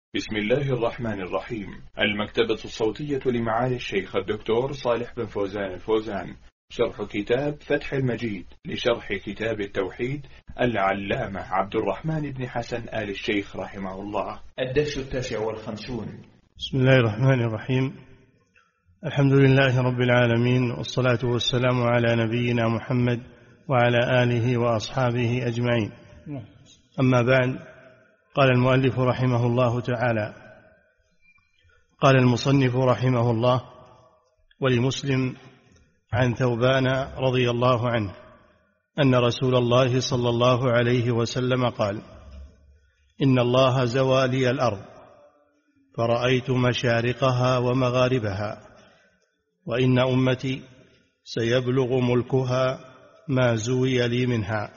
بسم الله الرحمن الرحيم. المكتبة الصوتية لمعالي الشيخ الدكتور صالح بن فوزان الفوزان، شرح كتاب فتح المجيد لشرح كتاب التوحيد العلامة عبد الرحمن بن حسن آل الشيخ رحمه الله. الدرس 59. بسم الله الرحمن الرحيم. الحمد لله رب العالمين، والصلاة والسلام على نبينا محمد وعلى آله وأصحابه أجمعين. أما بعد، قال المؤلف رحمه الله تعالى: قال المصنف رحمه الله: ولمسلم عن ثوبان رضي الله عنه أن رسول الله صلى الله عليه وسلم قال: إن الله زوى لي الأرض فرأيت مشارقها ومغاربها، وإن أمتي سيبلغ ملكها ما زوي لي منها،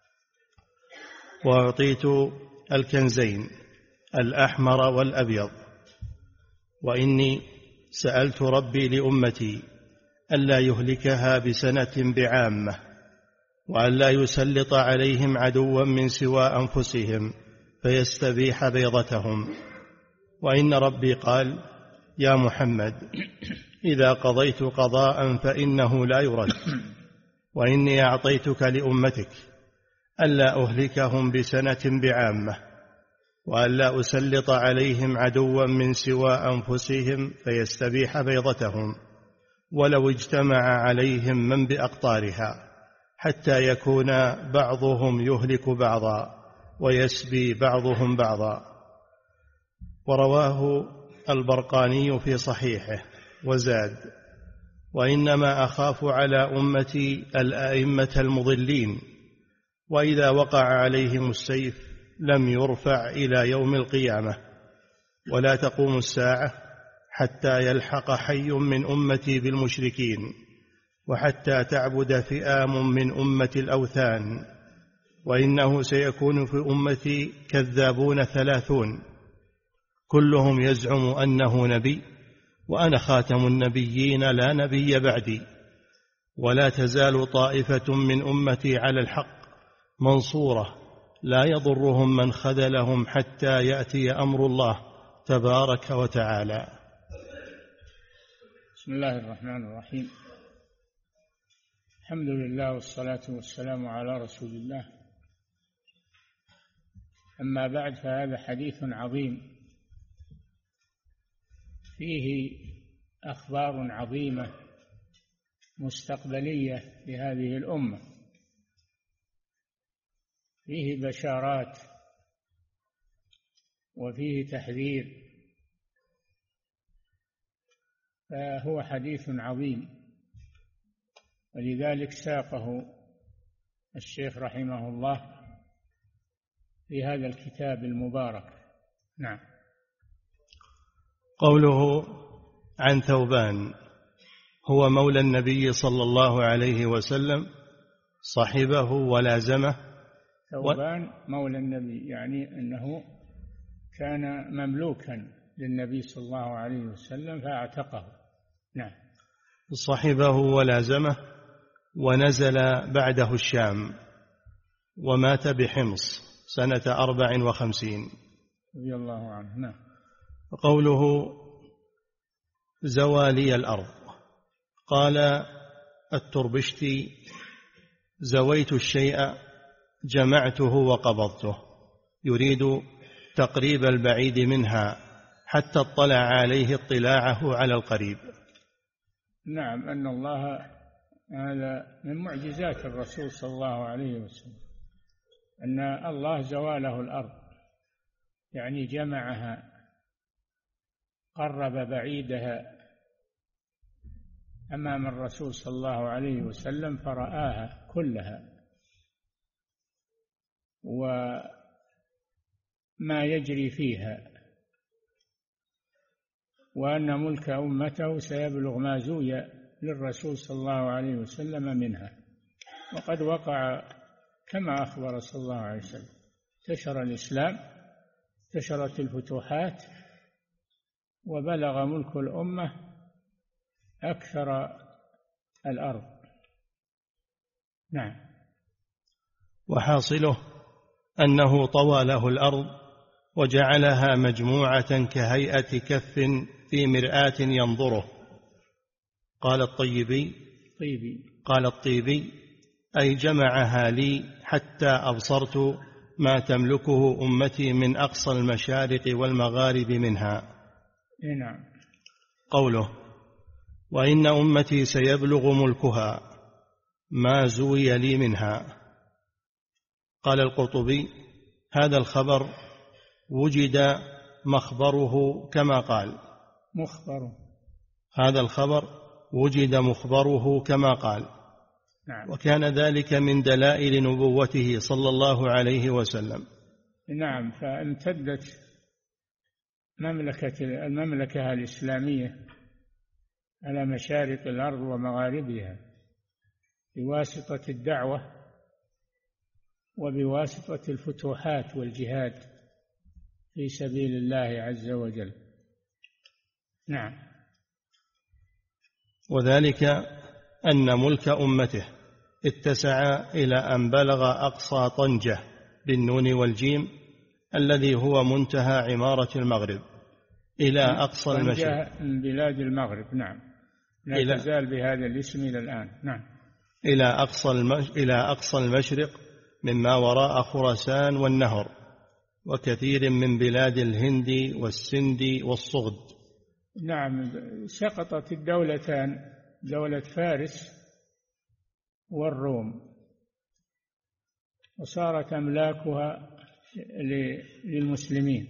وأعطيت الكنزين الأحمر والأبيض، وإني سألت ربي لأمتي ألا يهلكها بسنة بعامة، وألا يسلط عليهم عدوا من سوى أنفسهم فيستبيح بيضتهم. وإن ربي قال: يا محمد، إذا قضيت قضاء فإنه لا يرد، وإني أعطيتك لأمتك ألا أهلكهم بسنة بعامة، وألا أسلط عليهم عدوا من سوى أنفسهم فيستبيح بيضتهم، ولو اجتمع عليهم من بأقطارها، حتى يكون بعضهم يهلك بعضا ويسبي بعضهم بعضا. ورواه البرقاني في صحيحه وزاد: وإنما أخاف على أمتي الأئمة المضلين، وإذا وقع عليهم السيف لم يرفع إلى يوم القيامة، ولا تقوم الساعة حتى يلحق حي من أمتي بالمشركين، وحتى تعبد فئام من أمة الأوثان. وإنه سيكون في أمتي كذابون 30 كلهم يزعم أنه نبي، وأنا خاتم النبيين لا نبي بعدي، ولا تزال طائفة من أمتي على الحق منصورة لا يضرهم من خذلهم حتى يأتي أمر الله تبارك وتعالى. بسم الله الرحمن الرحيم. الحمد لله والصلاة والسلام على رسول الله. أما بعد، فهذا حديث عظيم فيه أخبار عظيمة مستقبلية لهذه الأمة، فيه بشارات وفيه تحذير، فهو حديث عظيم، ولذلك ساقه الشيخ رحمه الله في هذا الكتاب المبارك. نعم. قوله عن ثوبان هو مولى النبي صلى الله عليه وسلم، صحبه ولازمه. ثوبان مولى النبي يعني أنه كان مملوكا للنبي صلى الله عليه وسلم فاعتقه. نعم. صحبه ولازمه، ونزل بعده الشام، ومات بحمص سنة 54 رضي الله عنه. نعم. قوله زوى لي الأرض، قال التربشتي: زويت الشيء جمعته وقبضته، يريد تقريب البعيد منها حتى اطلع عليه اطلاعه على القريب. نعم، أن الله، هذا من معجزات الرسول صلى الله عليه وسلم، أن الله زوى له الأرض، يعني جمعها، قرب بعيدها أمام الرسول صلى الله عليه وسلم فرآها كلها، وما يجري فيها، وأن ملك أمته سيبلغ ما زوي للرسول صلى الله عليه وسلم منها. وقد وقع كما أخبر صلى الله عليه وسلم، انتشر الإسلام، انتشرت الفتوحات، وبلغ ملك الأمة أكثر الأرض. نعم. وحاصله أنه طوى له الأرض وجعلها مجموعة كهيئة كف في مرآة ينظره. قال الطيبي أي جمعها لي حتى أبصرت ما تملكه أمتي من أقصى المشارق والمغارب منها. نعم. قوله وإن أمتي سيبلغ ملكها ما زوي لي منها. قال القرطبي هذا الخبر وجد مخبره كما قال. هذا الخبر وجد مخبره كما قال. نعم. وكان ذلك من دلائل نبوته صلى الله عليه وسلم. نعم. فامتدت المملكة الإسلامية على مشارق الأرض ومغاربها بواسطة الدعوة وبواسطة الفتوحات والجهاد في سبيل الله عز وجل. نعم. وذلك أن ملك أمته اتسع إلى أن بلغ أقصى طنجة بالنون والجيم الذي هو منتهى عمارة المغرب إلى أقصى المشرق من بلاد المغرب. نعم. لا تزال بهذا الاسم إلى الآن. نعم. إلى أقصى المشرق مما وراء خراسان والنهر وكثير من بلاد الهند والسند والصغد. نعم. سقطت الدولتان، دولة فارس والروم، وصارت أملاكها للمسلمين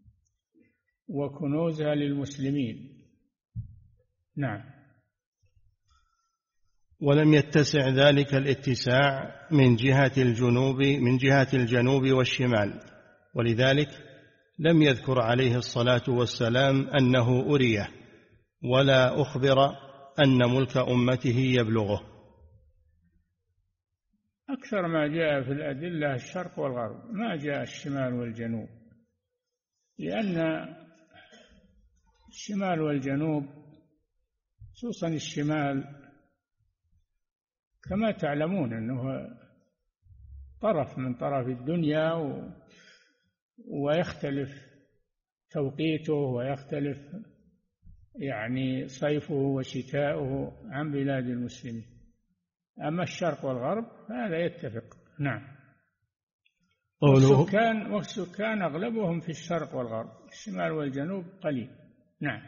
وكنوزها للمسلمين. نعم. ولم يتسع ذلك الاتساع من جهة الجنوب والشمال، ولذلك لم يذكر عليه الصلاة والسلام أنه أريه ولا أخبر أن ملك أمته يبلغه. أكثر ما جاء في الأدلة الشرق والغرب، ما جاء الشمال والجنوب، لأن الشمال والجنوب خصوصا الشمال كما تعلمون أنه طرف من طرف الدنيا ويختلف توقيته ويختلف يعني صيفه وشتاؤه عن بلاد المسلمين. أما الشرق والغرب هذا يتفق. نعم. والسكان أغلبهم في الشرق والغرب، الشمال والجنوب قليل. نعم.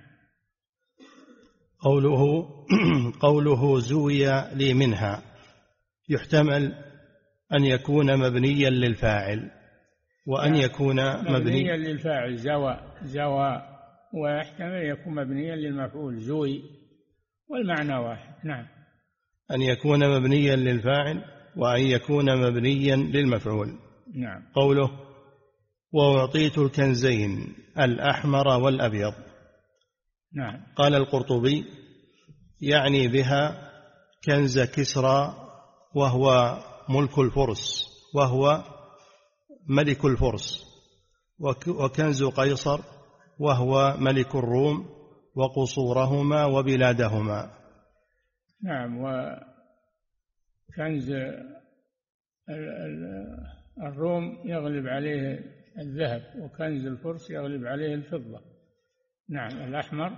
قوله زوي لي منها يحتمل أن يكون مبنيا للفاعل وأن يكون مبنيا للفاعل زوى، ويحتمل يكون مبنيا للمفعول زوي، والمعنى واحد. نعم. أن يكون مبنيا للفاعل وأن يكون مبنيا للمفعول. نعم. قوله وأعطيت الكنزين الأحمر والأبيض. نعم. قال القرطبي يعني بها كنز كسرى وهو ملك الفرس وهو ملك الفرس، وكنز قيصر وهو ملك الروم وقصورهما وبلادهما. نعم. وكنز الروم يغلب عليه الذهب، وكنز الفرس يغلب عليه الفضة. نعم. الأحمر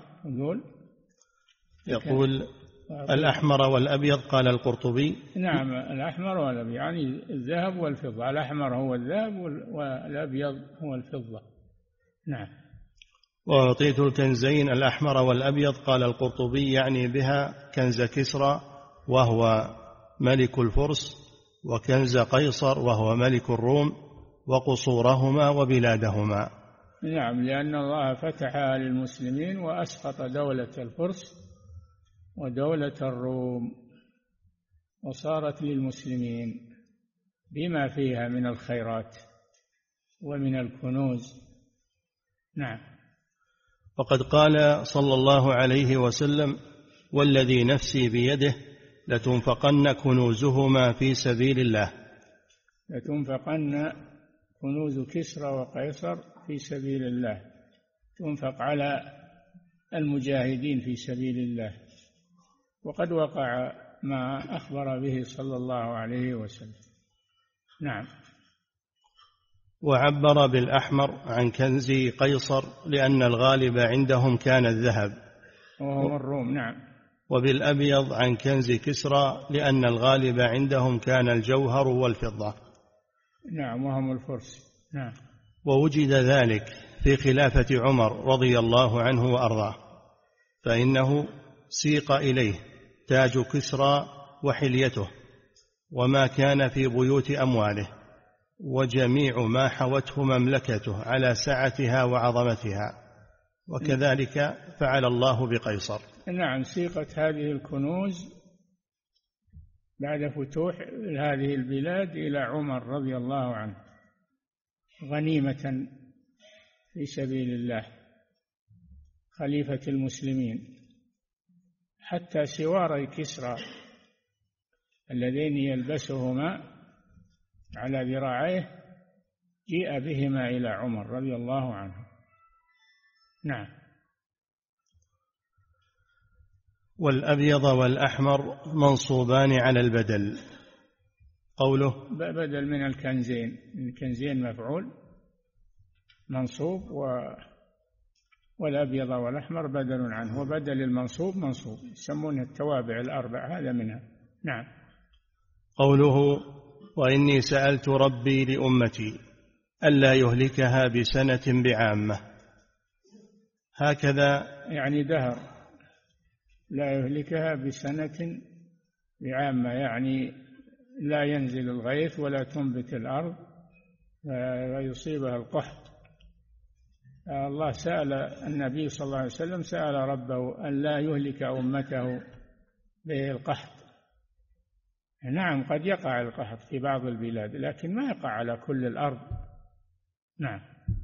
يقول الأحمر والأبيض. قال القرطبي نعم. الأحمر والأبيض يعني الذهب والفضة. الأحمر هو الذهب والأبيض هو الفضة. نعم. وأعطيت الكنزين الأحمر والأبيض. قال القرطبي يعني بها كنز كسرى وهو ملك الفرس، وكنز قيصر وهو ملك الروم، وقصورهما وبلادهما. نعم. لأن الله فتحها للمسلمين وأسقط دولة الفرس ودولة الروم، وصارت للمسلمين بما فيها من الخيرات ومن الكنوز. نعم. وقد قال صلى الله عليه وسلم والذي نفسي بيده لتنفقن كنوزهما في سبيل الله. لتنفقن كنوز كسرى وقيصر في سبيل الله، تنفق على المجاهدين في سبيل الله، وقد وقع ما أخبر به صلى الله عليه وسلم. نعم. وعبر بالأحمر عن كنز قيصر لأن الغالب عندهم كان الذهب، وهم الروم. نعم. وبالأبيض عن كنز كسرى لأن الغالب عندهم كان الجوهر والفضة. نعم، وهم الفرس. نعم. ووجد ذلك في خلافة عمر رضي الله عنه وأرضاه، فإنه سيق إليه تاج كسرى وحليته وما كان في بيوت أمواله وجميع ما حوته مملكته على سعتها وعظمتها، وكذلك فعل الله بقيصر. نعم، سيقت هذه الكنوز بعد فتوح هذه البلاد إلى عمر رضي الله عنه غنيمة في سبيل الله خليفة المسلمين، حتى سواري كسرى اللذين يلبسهما على ذراعيه جيء بهما إلى عمر رضي الله عنه. نعم. والأبيض والأحمر منصوبان على البدل. قوله بدل من الكنزين، الكنزين مفعول منصوب، والأبيض والأحمر بدل عنه، وبدل المنصوب منصوب، يسمونها التوابع الأربع، هذا منها. نعم. قوله وإني سألت ربي لأمتي ألا يهلكها بسنة بعامة، هكذا يعني دهر، لا يهلكها بسنة بعامة، يعني لا ينزل الغيث ولا تنبت الأرض ويصيبها القحط. الله سأل النبي صلى الله عليه وسلم، سأل ربه أن لا يهلك أمته بالقحط. نعم، قد يقع القحط في بعض البلاد لكن ما يقع على كل الأرض. نعم.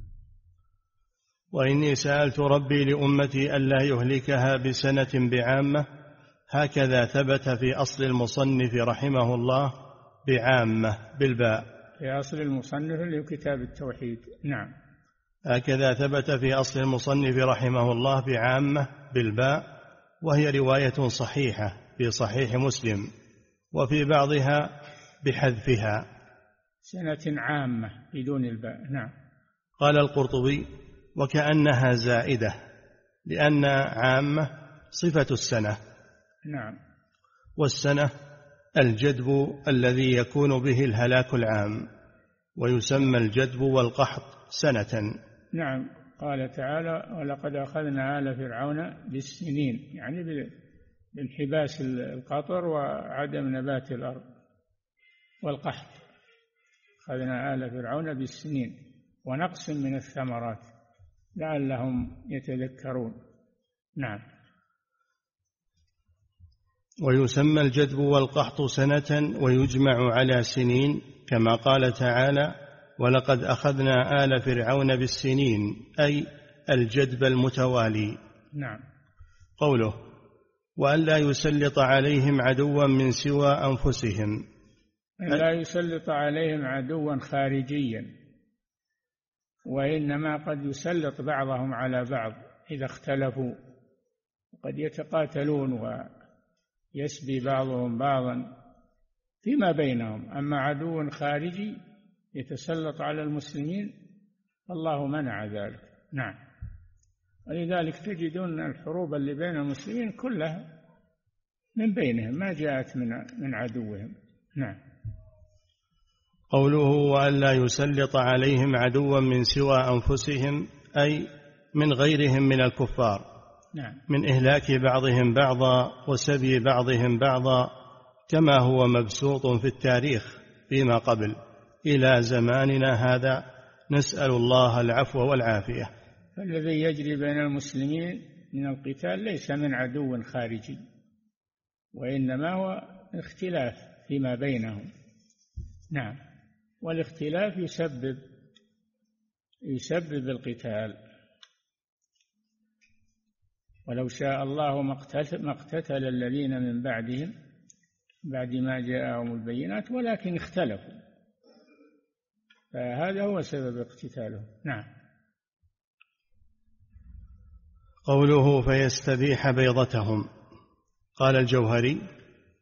وإني سألت ربي لأمتي ألا يهلكها بسنة بعامة، هكذا ثبت في أصل المصنف رحمه الله بعامة بالباء، في أصل المصنف لكتاب التوحيد. نعم. هكذا ثبت في أصل المصنف رحمه الله بعامة بالباء، وهي رواية صحيحة في صحيح مسلم، وفي بعضها بحذفها سنة عامة بدون الباء. نعم. قال القرطبي وكأنها زائدة لأن عامة صفة السنة. نعم. والسنة الجدب الذي يكون به الهلاك العام، ويسمى الجدب والقحط سنة. نعم. قال تعالى ولقد أخذنا آل فرعون بالسنين، يعني بانحباس القطر وعدم نبات الأرض والقحط. أخذنا آل فرعون بالسنين ونقص من الثمرات لعلهم يتذكرون. نعم. ويسمى الجدب والقحط سنة ويجمع على سنين، كما قال تعالى ولقد أخذنا آل فرعون بالسنين، أي الجدب المتوالي. نعم. قوله وألا يسلط عليهم عدوا من سوى أنفسهم، لا يسلط عليهم عدوا خارجيا، وإنما قد يسلط بعضهم على بعض إذا اختلفوا، قد يتقاتلون ويسبي بعضهم بعضا فيما بينهم. أما عدو خارجي يتسلط على المسلمين الله منع ذلك. نعم. ولذلك تجدون الحروب اللي بين المسلمين كلها من بينهم، ما جاءت من عدوهم. نعم. قوله وألا يسلط عليهم عدوا من سوى أنفسهم، أي من غيرهم من الكفار. نعم. من إهلاك بعضهم بعضا وسبي بعضهم بعضا، كما هو مبسوط في التاريخ فيما قبل إلى زماننا هذا، نسأل الله العفو والعافية. فالذي يجري بين المسلمين من القتال ليس من عدو خارجي، وإنما هو اختلاف فيما بينهم. نعم. والاختلاف يسبب القتال. ولو شاء الله ما اقتتل الذين من بعدهم بعد ما جاءهم البينات ولكن اختلفوا، فهذا هو سبب اقتتالهم. نعم. قوله فيستبيح بيضتهم، قال الجوهري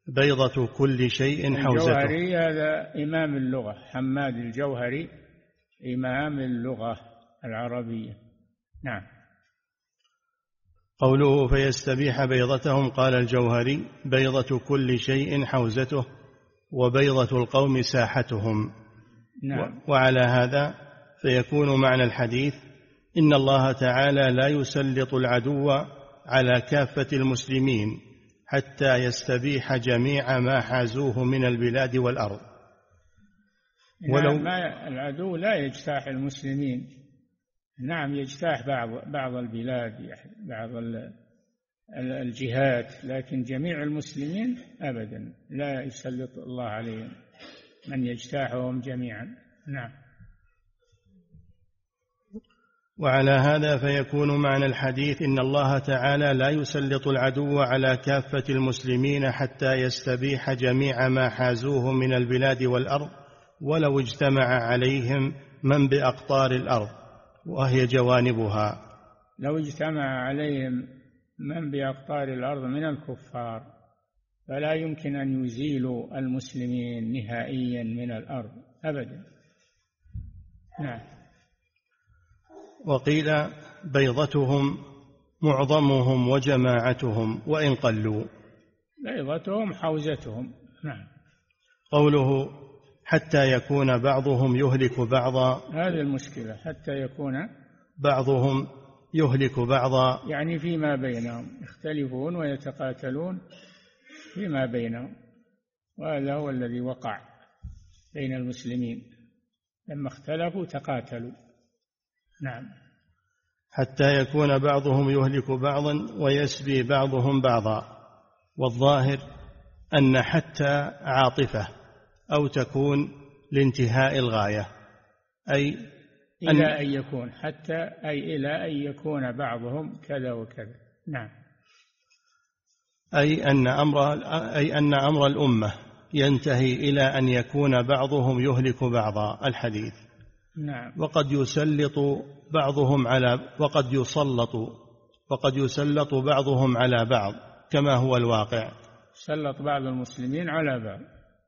بيضة كل شيء حوزته. الجوهري هذا إمام اللغة، حماد الجوهري إمام اللغة العربية. نعم. قوله فيستبيح بيضتهم، قال الجوهري: بيضة كل شيء حوزته، وبيضة القوم ساحتهم. نعم. وعلى هذا فيكون معنى الحديث: إن الله تعالى لا يسلط العدو على كافة المسلمين حتى يستبيح جميع ما حازوه من البلاد والأرض. ولو العدو لا يجتاح المسلمين، نعم يجتاح بعض البلاد، بعض الجهات، لكن جميع المسلمين أبدا لا يسلط الله عليهم من يجتاحهم جميعا. نعم. وعلى هذا فيكون معنى الحديث: إن الله تعالى لا يسلط العدو على كافة المسلمين حتى يستبيح جميع ما حازوه من البلاد والأرض، ولو اجتمع عليهم من بأقطار الأرض وهي جوانبها. لو اجتمع عليهم من بأقطار الأرض من الكفار فلا يمكن أن يزيلوا المسلمين نهائيا من الأرض أبدا. نعم. وقيل بيضتهم معظمهم وجماعتهم وإن قلوا. بيضتهم حوزتهم. نعم. قوله حتى يكون بعضهم يهلك بعضا، هذه المشكلة، حتى يكون بعضهم يهلك بعضا، يعني فيما بينهم يختلفون ويتقاتلون فيما بينهم، وهذا هو الذي وقع بين المسلمين لما اختلفوا تقاتلوا. نعم. حتى يكون بعضهم يهلك بعضا ويسبي بعضهم بعضا. والظاهر أن حتى عاطفة أو تكون لانتهاء الغاية، أي إلى أن يكون، حتى أي إلى أن يكون بعضهم كذا وكذا. نعم. أي أن أمر الأمة ينتهي إلى أن يكون بعضهم يهلك بعضا. الحديث. نعم. وقد يسلط بعضهم على بعض كما هو الواقع. سلط بعض المسلمين على بعض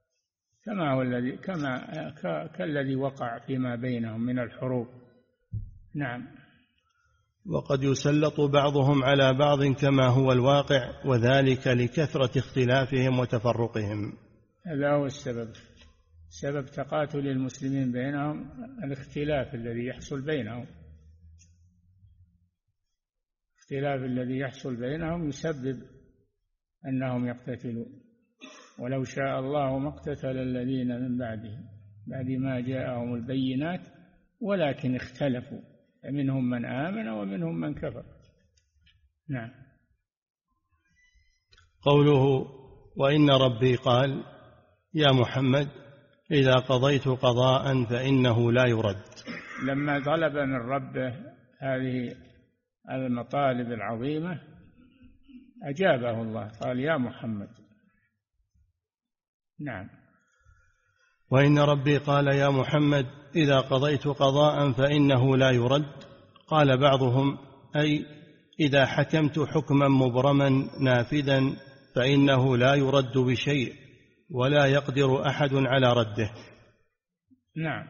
كالذي وقع فيما بينهم من الحروب. نعم. وقد يسلط بعضهم على بعض كما هو الواقع، وذلك لكثرة اختلافهم وتفرقهم. هذا هو السبب، سبب تقاتل المسلمين بينهم الاختلاف الذي يحصل بينهم. الاختلاف الذي يحصل بينهم يسبب أنهم يقتتلون. ولو شاء الله ما اقتتل الذين من بعدهم بعد ما جاءهم البينات ولكن اختلفوا، فمنهم من آمن ومنهم من كفر. نعم. قوله وإن ربي قال: يا محمد إذا قضيت قضاء فإنه لا يرد. لما طلب من ربه هذه المطالب العظيمة أجابه الله، قال: يا محمد. نعم. وإن ربي قال: يا محمد إذا قضيت قضاء فإنه لا يرد. قال بعضهم: أي إذا حكمت حكما مبرما نافذا فإنه لا يرد بشيء ولا يقدر أحد على رده. نعم.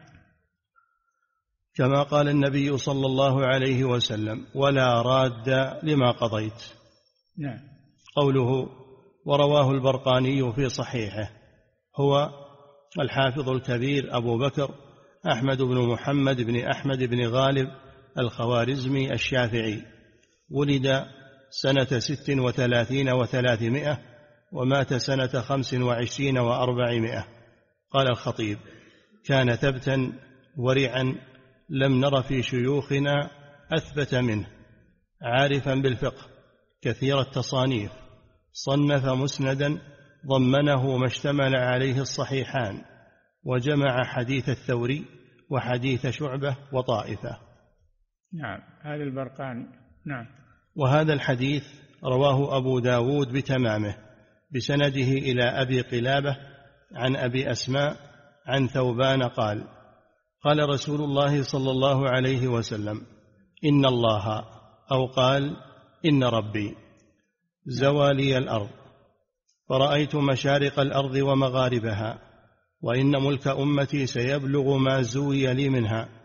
كما قال النبي صلى الله عليه وسلم: ولا راد لما قضيت. نعم. قوله ورواه البرقاني في صحيحه، هو الحافظ الكبير أبو بكر أحمد بن محمد بن أحمد بن غالب الخوارزمي الشافعي، ولد سنة 36 و300 ومات سنة 25 و400. قال الخطيب: كان ثبتا ورعا لم نر في شيوخنا أثبت منه، عارفا بالفقه كثير التصانيف، صنف مسندا ضمنه ما اشتمل عليه الصحيحان، وجمع حديث الثوري وحديث شعبة وطائفة. نعم. هذا البرقاني. نعم. وهذا الحديث رواه أبو داود بتمامه بسنده إلى أبي قلابة عن أبي أسماء عن ثوبان قال: قال رسول الله صلى الله عليه وسلم: إن الله، أو قال إن ربي، زوى لي الأرض فرأيت مشارق الأرض ومغاربها، وإن ملك أمتي سيبلغ ما زوي لي منها،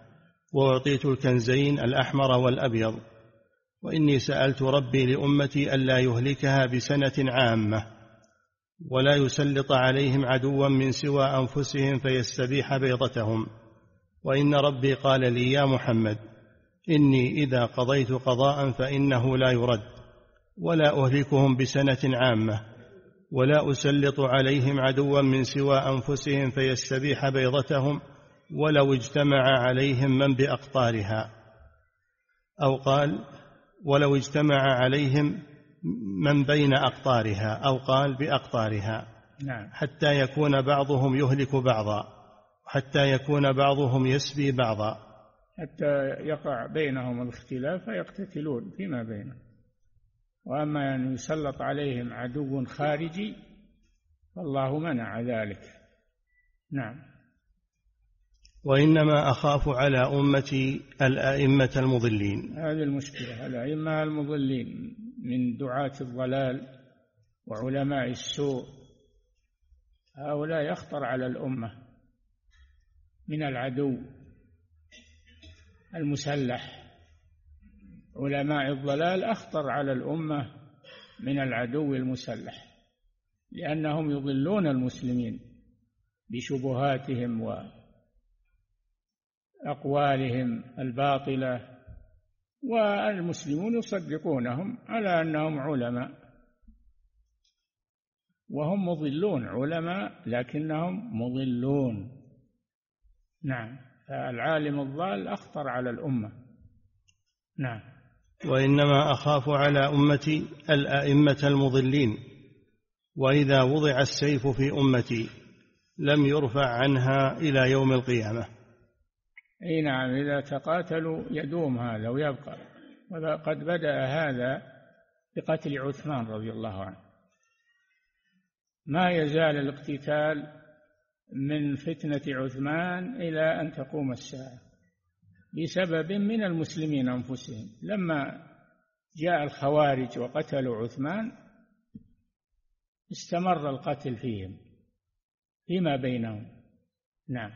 وأعطيت الكنزين الأحمر والأبيض، وإني سألت ربي لأمتي ألا يهلكها بسنة عامة ولا يسلط عليهم عدوا من سوى أنفسهم فيستبيح بيضتهم. وإن ربي قال لي يا محمد إني إذا قضيت قضاء فإنه لا يرد، ولا أهلكهم بسنة عامة ولا أسلط عليهم عدوا من سوى أنفسهم فيستبيح بيضتهم ولو اجتمع عليهم من بأقطارها، أو قال ولو اجتمع عليهم من بين أقطارها، أو قال بأقطارها. نعم. حتى يكون بعضهم يهلك بعضا، حتى يكون بعضهم يسبي بعضا، حتى يقع بينهم الاختلاف فيقتتلون فيما بينهم. وأما أن يسلط عليهم عدو خارجي فالله منع ذلك. نعم. وإنما أخاف على أمتي الأئمة المضلين. هذه المشكلة، الأئمة المضلين من دعاة الضلال وعلماء السوء، هؤلاء يخطر على الأمة من العدو المسلح. علماء الضلال أخطر على الأمة من العدو المسلح، لأنهم يضلون المسلمين بشبهاتهم وأقوالهم الباطلة، والمسلمون يصدقونهم على أنهم علماء وهم مضلون، علماء لكنهم مضلون. نعم. فالعالم الضال أخطر على الأمة. نعم. وإنما أخاف على أمتي الأئمة المضلين، وإذا وضع السيف في أمتي لم يرفع عنها إلى يوم القيامة. أي نعم، إذا تقاتلوا يدوم هذا ويبقى. وقد بدأ هذا بقتل عثمان رضي الله عنه. ما يزال الاقتتال من فتنة عثمان إلى أن تقوم الساعة بسبب من المسلمين أنفسهم. لما جاء الخوارج وقتلوا عثمان استمر القتل فيهم فيما بينهم. نعم.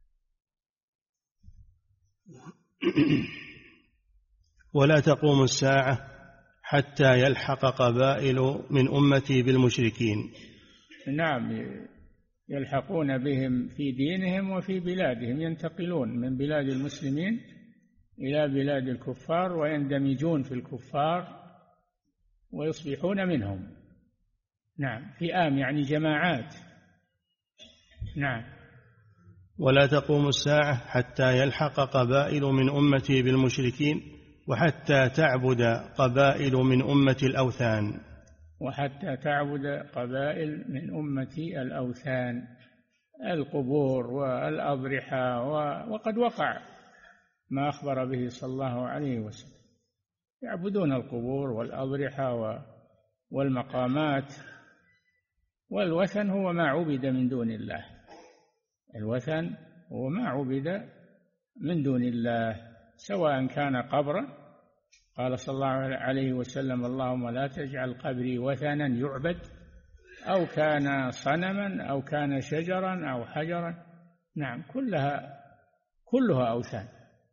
ولا تقوم الساعة حتى يلحق قبائل من أمتي بالمشركين. نعم، يلحقون بهم في دينهم وفي بلادهم، ينتقلون من بلاد المسلمين إلى بلاد الكفار ويندمجون في الكفار ويصبحون منهم. نعم، فئام يعني جماعات. نعم. ولا تقوم الساعة حتى يلحق قبائل من أمتي بالمشركين وحتى تعبد قبائل من أمتي الأوثان. وحتى تعبد قبائل من أمتي الأوثان، القبور والأضرحة. وقد وقع ما أخبر به صلى الله عليه وسلم، يعبدون القبور والأضرحة والمقامات. والوثن هو ما عبد من دون الله، الوثن هو ما عبد من دون الله، سواء كان قبرا، قال صلى الله عليه وسلم اللهم لا تجعل قبري وثنا يعبد، أو كان صنما أو كان شجرا أو حجرا. نعم، كلها أوثان.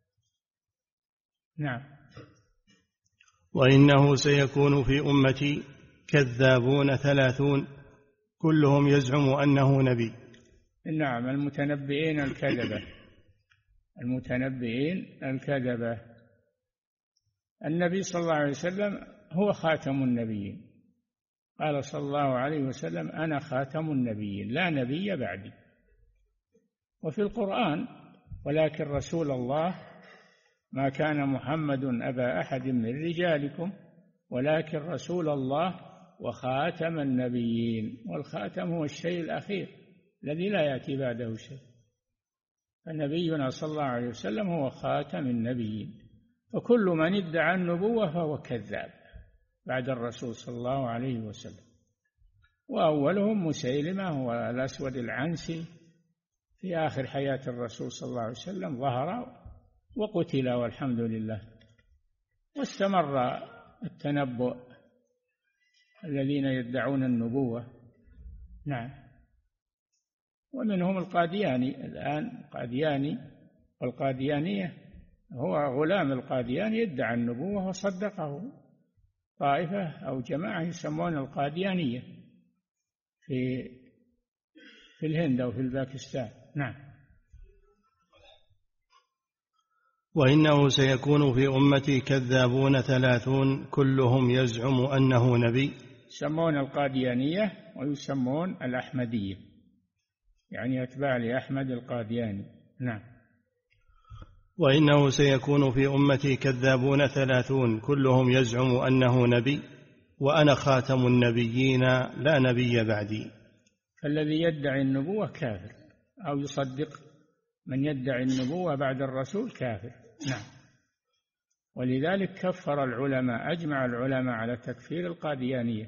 نعم. وإنه سيكون في أمتي كذابون 30 كلهم يزعم أنه نبي. نعم، المتنبئين الكذبة، المتنبئين الكذبة. النبي صلى الله عليه وسلم هو خاتم النبيين، قال صلى الله عليه وسلم أنا خاتم النبيين لا نبي بعدي. وفي القرآن ولكن رسول الله ما كان محمد أبا أحد من رجالكم ولكن رسول الله وخاتم النبيين. والخاتم هو الشيء الأخير الذي لا يأتي بعده شيء، فنبينا صلى الله عليه وسلم هو خاتم النبيين. وكل من ادعى النبوة فهو كذاب بعد الرسول صلى الله عليه وسلم. وأولهم مسيلمة والأسود العنسي، في آخر حياة الرسول صلى الله عليه وسلم ظهر وقتل والحمد لله. واستمر التنبؤ الذين يدعون النبوة. نعم. ومنهم القادياني الآن، القادياني والقاديانية هو غلام القادياني يدعي النبوة وصدقه طائفة أو جماعة يسمون القاديانية في الهند أو في الباكستان. نعم. وإنه سيكون في أمتي كذابون 30 كلهم يزعم أنه نبي. يسمون القاديانية ويسمون الأحمدية، يعني أتباع لأحمد القادياني. نعم. وإنه سيكون في أمتي كذابون 30 كلهم يزعم أنه نبي وأنا خاتم النبيين لا نبي بعدي. فالذي يدعي النبوة كافر، أو يصدق من يدعي النبوة بعد الرسول كافر. نعم. ولذلك كفر العلماء، أجمع العلماء على تكفير القاديانية.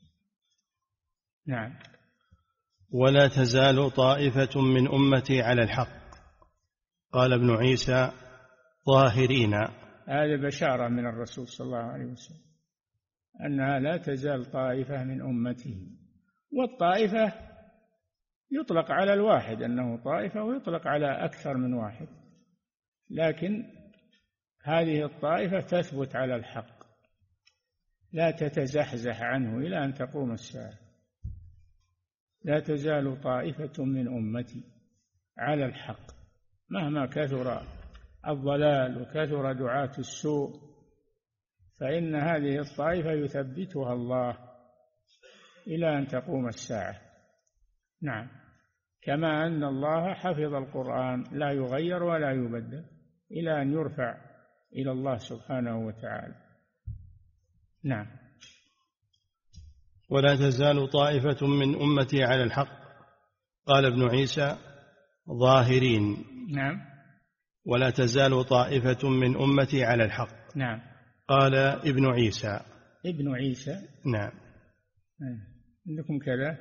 نعم. ولا تزال طائفة من أمتي على الحق. قال ابن عيسى ظاهرين. هذا بشارة من الرسول صلى الله عليه وسلم أنها لا تزال طائفة من أمته. والطائفة يطلق على الواحد أنه طائفة، ويطلق على أكثر من واحد، لكن هذه الطائفة تثبت على الحق لا تتزحزح عنه إلى أن تقوم الساعة. لا تزال طائفة من أمتي على الحق مهما كثر الضلال وكثر دعاة السوء، فإن هذه الطائفة يثبتها الله إلى أن تقوم الساعة. نعم. كما أن الله حفظ القرآن لا يغير ولا يبدل إلى أن يرفع إلى الله سبحانه وتعالى. نعم. ولا تزال طائفة من أمتي على الحق. قال ابن عيسى ظاهرين. نعم. ولا تزال طائفة من أمتي على الحق. نعم. قال ابن عيسى. ابن عيسى. نعم. عندكم كذا.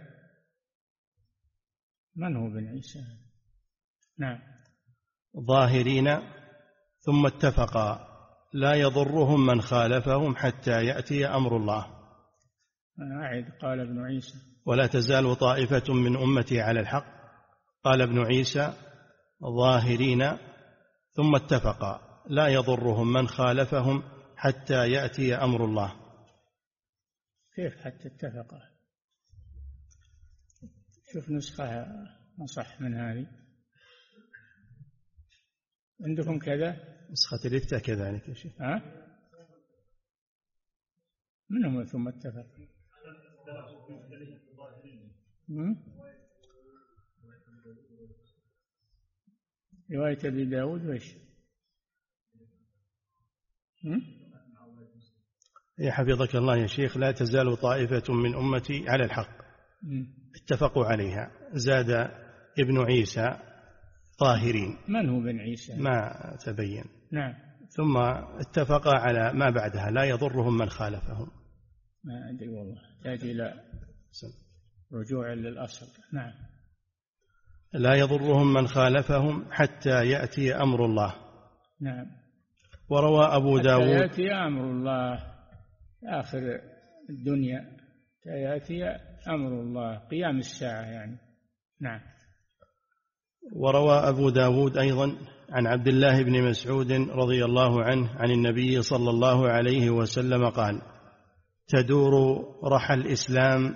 من هو ابن عيسى؟ نعم. ظاهرين ثم اتفقا لا يضرهم من خالفهم حتى يأتي أمر الله. أعد. قال ابن عيسى. ولا تزال طائفة من أمتي على الحق. قال ابن عيسى ظاهرين ثم اتفقا لا يضرهم من خالفهم حتى يأتي أمر الله. كيف حتى اتفقا؟ شوف نسخة أصح من هذه. عندكم كذا؟ نسخة الافتاء كذلك يا شيخ. من هم ثم اتفق؟ رواية أبي داود وإيش؟ يا حفظك الله يا شيخ لا تزال طائفة من أمتي على الحق اتفقوا عليها. زاد ابن عيسى ظاهرين. من هو ابن عيسى؟ ما تبين. نعم. ثم اتفق على ما بعدها لا يضرهم من خالفهم. ما أدري والله، تأتي إلى رجوع للأصل. نعم. لا يضرهم من خالفهم حتى يأتي أمر الله. نعم. وروى أبو داود يأتي أمر الله آخر الدنيا، يأتي أمر الله قيام الساعة يعني. نعم. وروى أبو داود أيضا عن عبد الله بن مسعود رضي الله عنه عن النبي صلى الله عليه وسلم قال تدور رحى الإسلام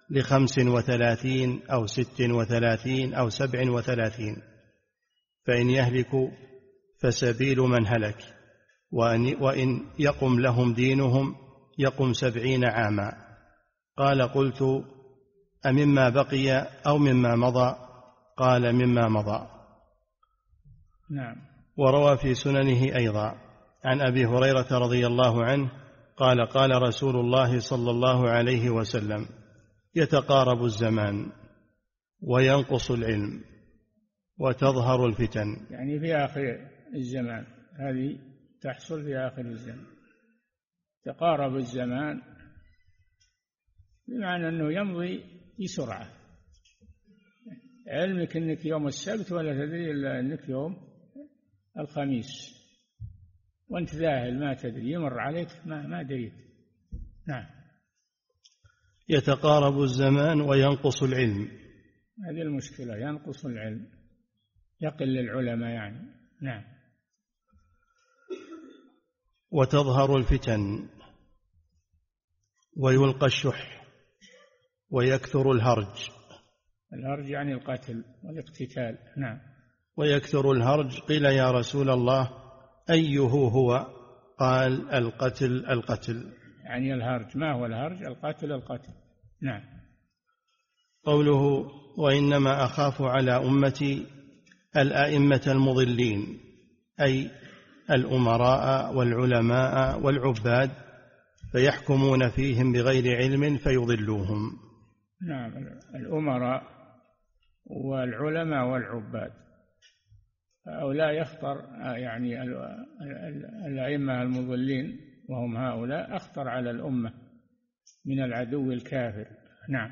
35 أو 36 أو 37 فإن يهلكوا فسبيل من هلك وإن يقم لهم دينهم يقم 70 عاما. قال قلت أمما بقي أو مما مضى؟ قال مما مضى. نعم. وروى في سننه أيضا عن أبي هريرة رضي الله عنه قال قال رسول الله صلى الله عليه وسلم يتقارب الزمان وينقص العلم وتظهر الفتن. يعني في آخر الزمان، هذه تحصل في آخر الزمان. تقارب الزمان بمعنى أنه يمضي بسرعة. علمك أنك يوم السبت ولا تدري إلا أنك يوم الخميس، وأنت ذاهل ما تدري، يمر عليك ما دريت. نعم. يتقارب الزمان وينقص العلم. هذه المشكلة، ينقص العلم، يقل العلماء يعني. نعم. وتظهر الفتن ويلقى الشح ويكثر الهرج. الهرج يعني القتل والاقتتال. نعم. ويكثر الهرج. قيل يا رسول الله أيه هو؟ قال القتل. يعني الهرج، ما هو الهرج؟ القتل. نعم. قوله وإنما أخاف على أمتي الأئمة المضلين، أي الأمراء والعلماء والعباد، فيحكمون فيهم بغير علم فيضلوهم. نعم، الأمراء والعلماء والعباد هؤلاء يخطر، يعني الأئمة المضلين وهم هؤلاء أخطر على الأمة من العدو الكافر. نعم.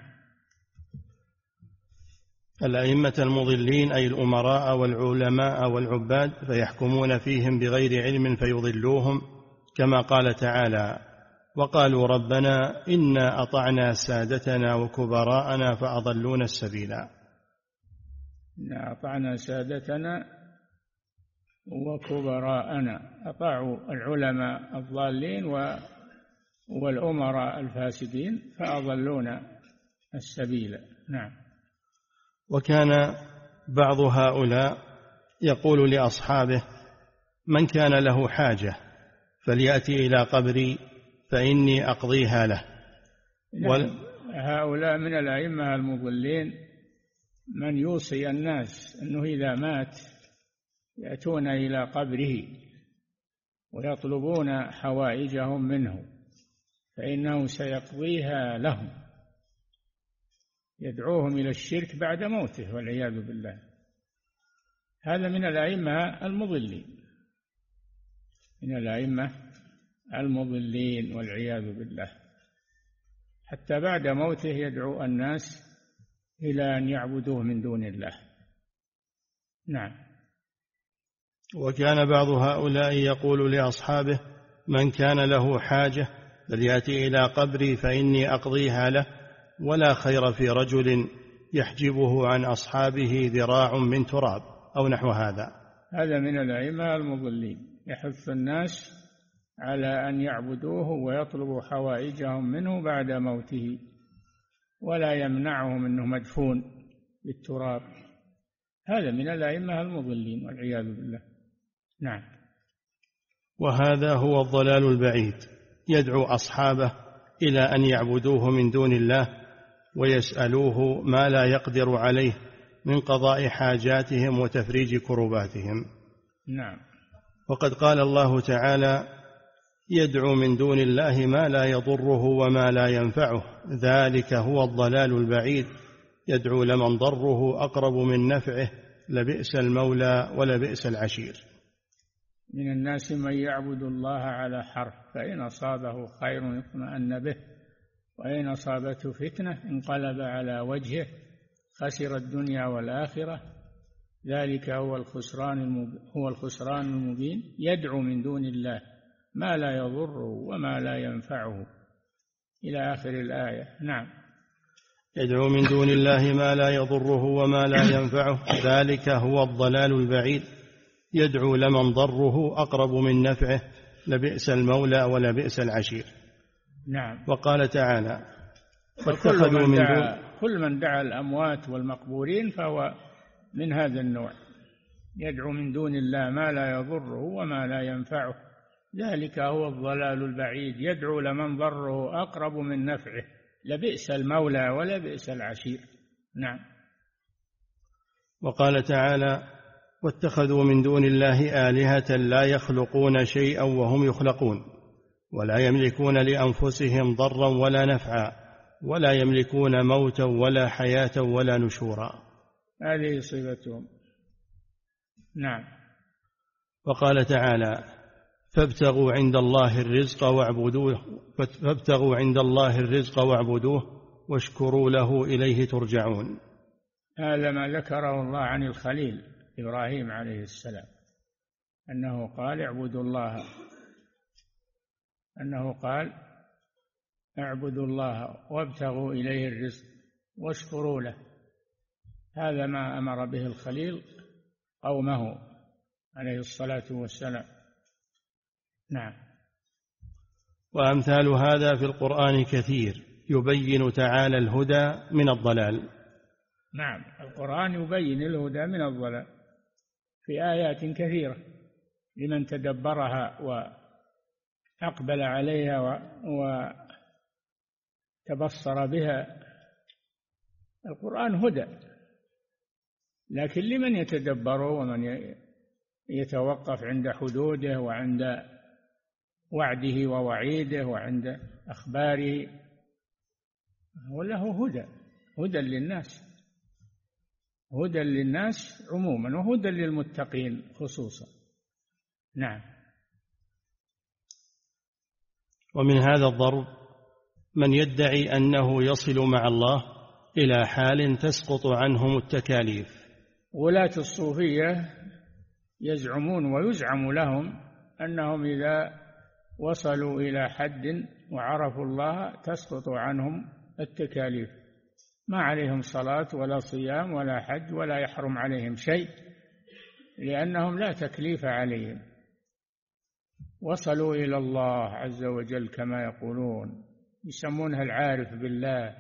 الأئمة المضلين أي الأمراء والعلماء والعباد، فيحكمون فيهم بغير علم فيضلوهم، كما قال تعالى وقالوا ربنا إنا أطعنا سادتنا وكبراءنا فأضلونا السبيلا. إنا أطعنا سادتنا وكبراءنا، أطاعوا العلماء الضالين والأمراء الفاسدين فأضلونا السبيل. نعم. وكان بعض هؤلاء يقول لأصحابه من كان له حاجة فليأتي إلى قبري فإني أقضيها له. هؤلاء من الأئمة المضلين من يوصي الناس أنه إذا مات يأتون إلى قبره ويطلبون حوائجهم منه فإنه سيقضيها لهم، يدعوهم إلى الشرك بعد موته والعياذ بالله. هذا من الأئمة المضلين، من الأئمة المضلين والعياذ بالله، حتى بعد موته يدعو الناس إلى أن يعبدوه من دون الله. نعم. وكان بعض هؤلاء يقول لأصحابه من كان له حاجة فليأتي إلى قبري فإني أقضيها له، ولا خير في رجل يحجبه عن أصحابه ذراع من تراب أو نحو هذا. هذا من الأئمة المضلين، يحث الناس على أن يعبدوه ويطلبوا حوائجهم منه بعد موته، ولا يمنعهم أنه مدفون بالتراب. هذا من الأئمة المضلين والعياذ بالله. نعم. وهذا هو الضلال البعيد، يدعو أصحابه إلى أن يعبدوه من دون الله ويسألوه ما لا يقدر عليه من قضاء حاجاتهم وتفريج كرباتهم. نعم. وقد قال الله تعالى يدعو من دون الله ما لا يضره وما لا ينفعه ذلك هو الضلال البعيد، يدعو لمن ضره أقرب من نفعه لبئس المولى ولبئس العشير. من الناس من يعبد الله على حرف، فإن أصابه خير اطمأن به وإن أصابته فتنة انقلب على وجهه خسر الدنيا والآخرة ذلك هو الخسران المبين. يدعو من دون الله ما لا يضره وما لا ينفعه إلى آخر الآية. نعم. يدعو من دون الله ما لا يضره وما لا ينفعه ذلك هو الضلال البعيد، يدعو لمن ضره أقرب من نفعه لبئس المولى ولبئس العشير. نعم. وقال تعالى كل من دعا الأموات والمقبورين فهو من هذا النوع، يدعو من دون الله ما لا يضره وما لا ينفعه ذلك هو الضلال البعيد، يدعو لمن ضره أقرب من نفعه لبئس المولى ولبئس العشير. نعم. وقال تعالى واتخذوا من دون الله آلهة لا يخلقون شيئا وهم يخلقون ولا يملكون لأنفسهم ضرا ولا نفعا ولا يملكون موتا ولا حياة ولا نشورا. هذه صفتهم. نعم. وقال تعالى فابتغوا عند الله الرزق واعبدوه واشكروا له إليه ترجعون. هذا ما ذكره الله عن الخليل إبراهيم عليه السلام، أنه قال اعبدوا الله، أنه قال اعبدوا الله وابتغوا إليه الرزق واشكروا له. هذا ما أمر به الخليل قومه عليه الصلاة والسلام. نعم. وأمثال هذا في القرآن كثير يبين تعالى الهدى من الضلال. نعم، القرآن يبين الهدى من الضلال في آيات كثيرة لمن تدبرها وأقبل عليها وتبصر بها. القرآن هدى، لكن لمن يتدبره ومن يتوقف عند حدوده وعند وعده ووعيده وعند أخباره، وله هدى للناس، هدى للناس عموما وهدى للمتقين خصوصا. نعم. ومن هذا الضرب من يدعي أنه يصل مع الله إلى حال تسقط عنهم التكاليف. ولاة الصوفية يزعمون ويزعم لهم أنهم إذا وصلوا إلى حد وعرفوا الله تسقط عنهم التكاليف، ما عليهم صلاة ولا صيام ولا حج ولا يحرم عليهم شيء، لأنهم لا تكليف عليهم، وصلوا إلى الله عز وجل كما يقولون، يسمونها العارف بالله.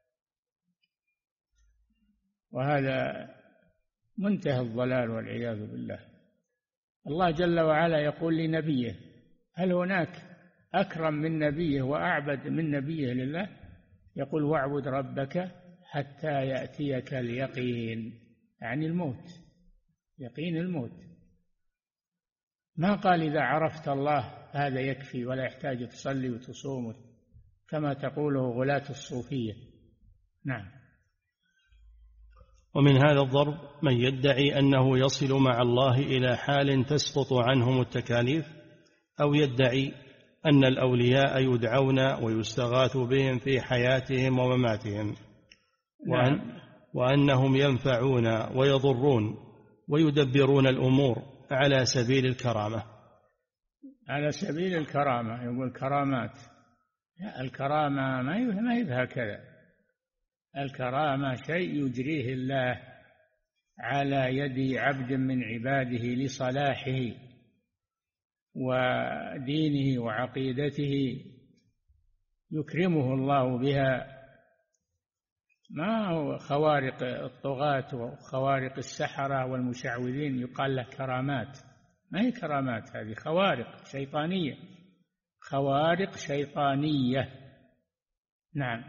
وهذا منتهى الضلال والعياذ بالله. الله جل وعلا يقول لنبيه: هل هناك أكرم من نبيه وأعبد من نبيه لله؟ يقول: واعبد ربك حتى يأتيك اليقين، يعني الموت، يقين الموت. ما قال إذا عرفت الله هذا يكفي ولا يحتاج تصلي وتصوم كما تقوله غلاة الصوفية. نعم. ومن هذا الضرب من يدعي أنه يصل مع الله إلى حال تسقط عنهم التكاليف، أو يدعي أن الأولياء يدعون ويستغاث بهم في حياتهم ومماتهم. وأنهم ينفعون ويضرون ويدبرون الأمور على سبيل الكرامة. على سبيل الكرامة، يقول كرامات. الكرامة ما هي هكذا. الكرامة شيء يجريه الله على يد عبد من عباده لصلاحه ودينه وعقيدته، يكرمه الله بها. ما هو خوارق الطغاة وخوارق السحرة والمشعوذين يقال له كرامات، ما هي كرامات، هذه خوارق شيطانية، خوارق شيطانية. نعم.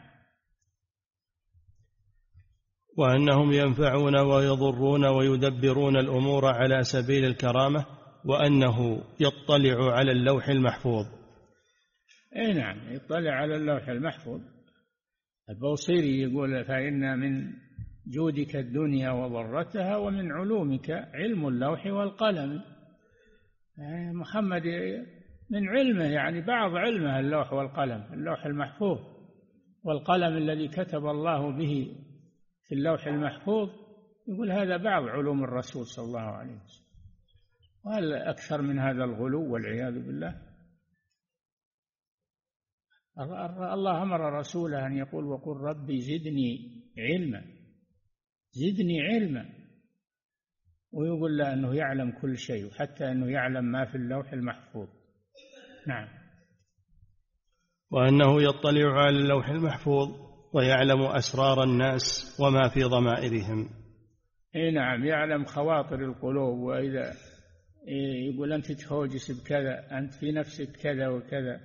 وأنهم ينفعون ويضرون ويدبرون الأمور على سبيل الكرامة، وأنه يطلع على اللوح المحفوظ. أي نعم، يطلع على اللوح المحفوظ. البوصيري يقول: فإن من جودك الدنيا وضرتها ومن علومك علم اللوح والقلم. محمد من علمه، يعني بعض علمه اللوح والقلم، اللوح المحفوظ والقلم الذي كتب الله به في اللوح المحفوظ، يقول هذا بعض علوم الرسول صلى الله عليه وسلم. وهل أكثر من هذا الغلو والعياذ بالله؟ الله أمر رسوله أن يقول: وقل ربي زدني علما، زدني علما، ويقول له أنه يعلم كل شيء، وحتى أنه يعلم ما في اللوح المحفوظ. نعم. وأنه يطلع على اللوح المحفوظ ويعلم أسرار الناس وما في ضمائرهم. اي نعم، يعلم خواطر القلوب، وإذا يقول أنت تهوجس بكذا، أنت في نفسك كذا وكذا،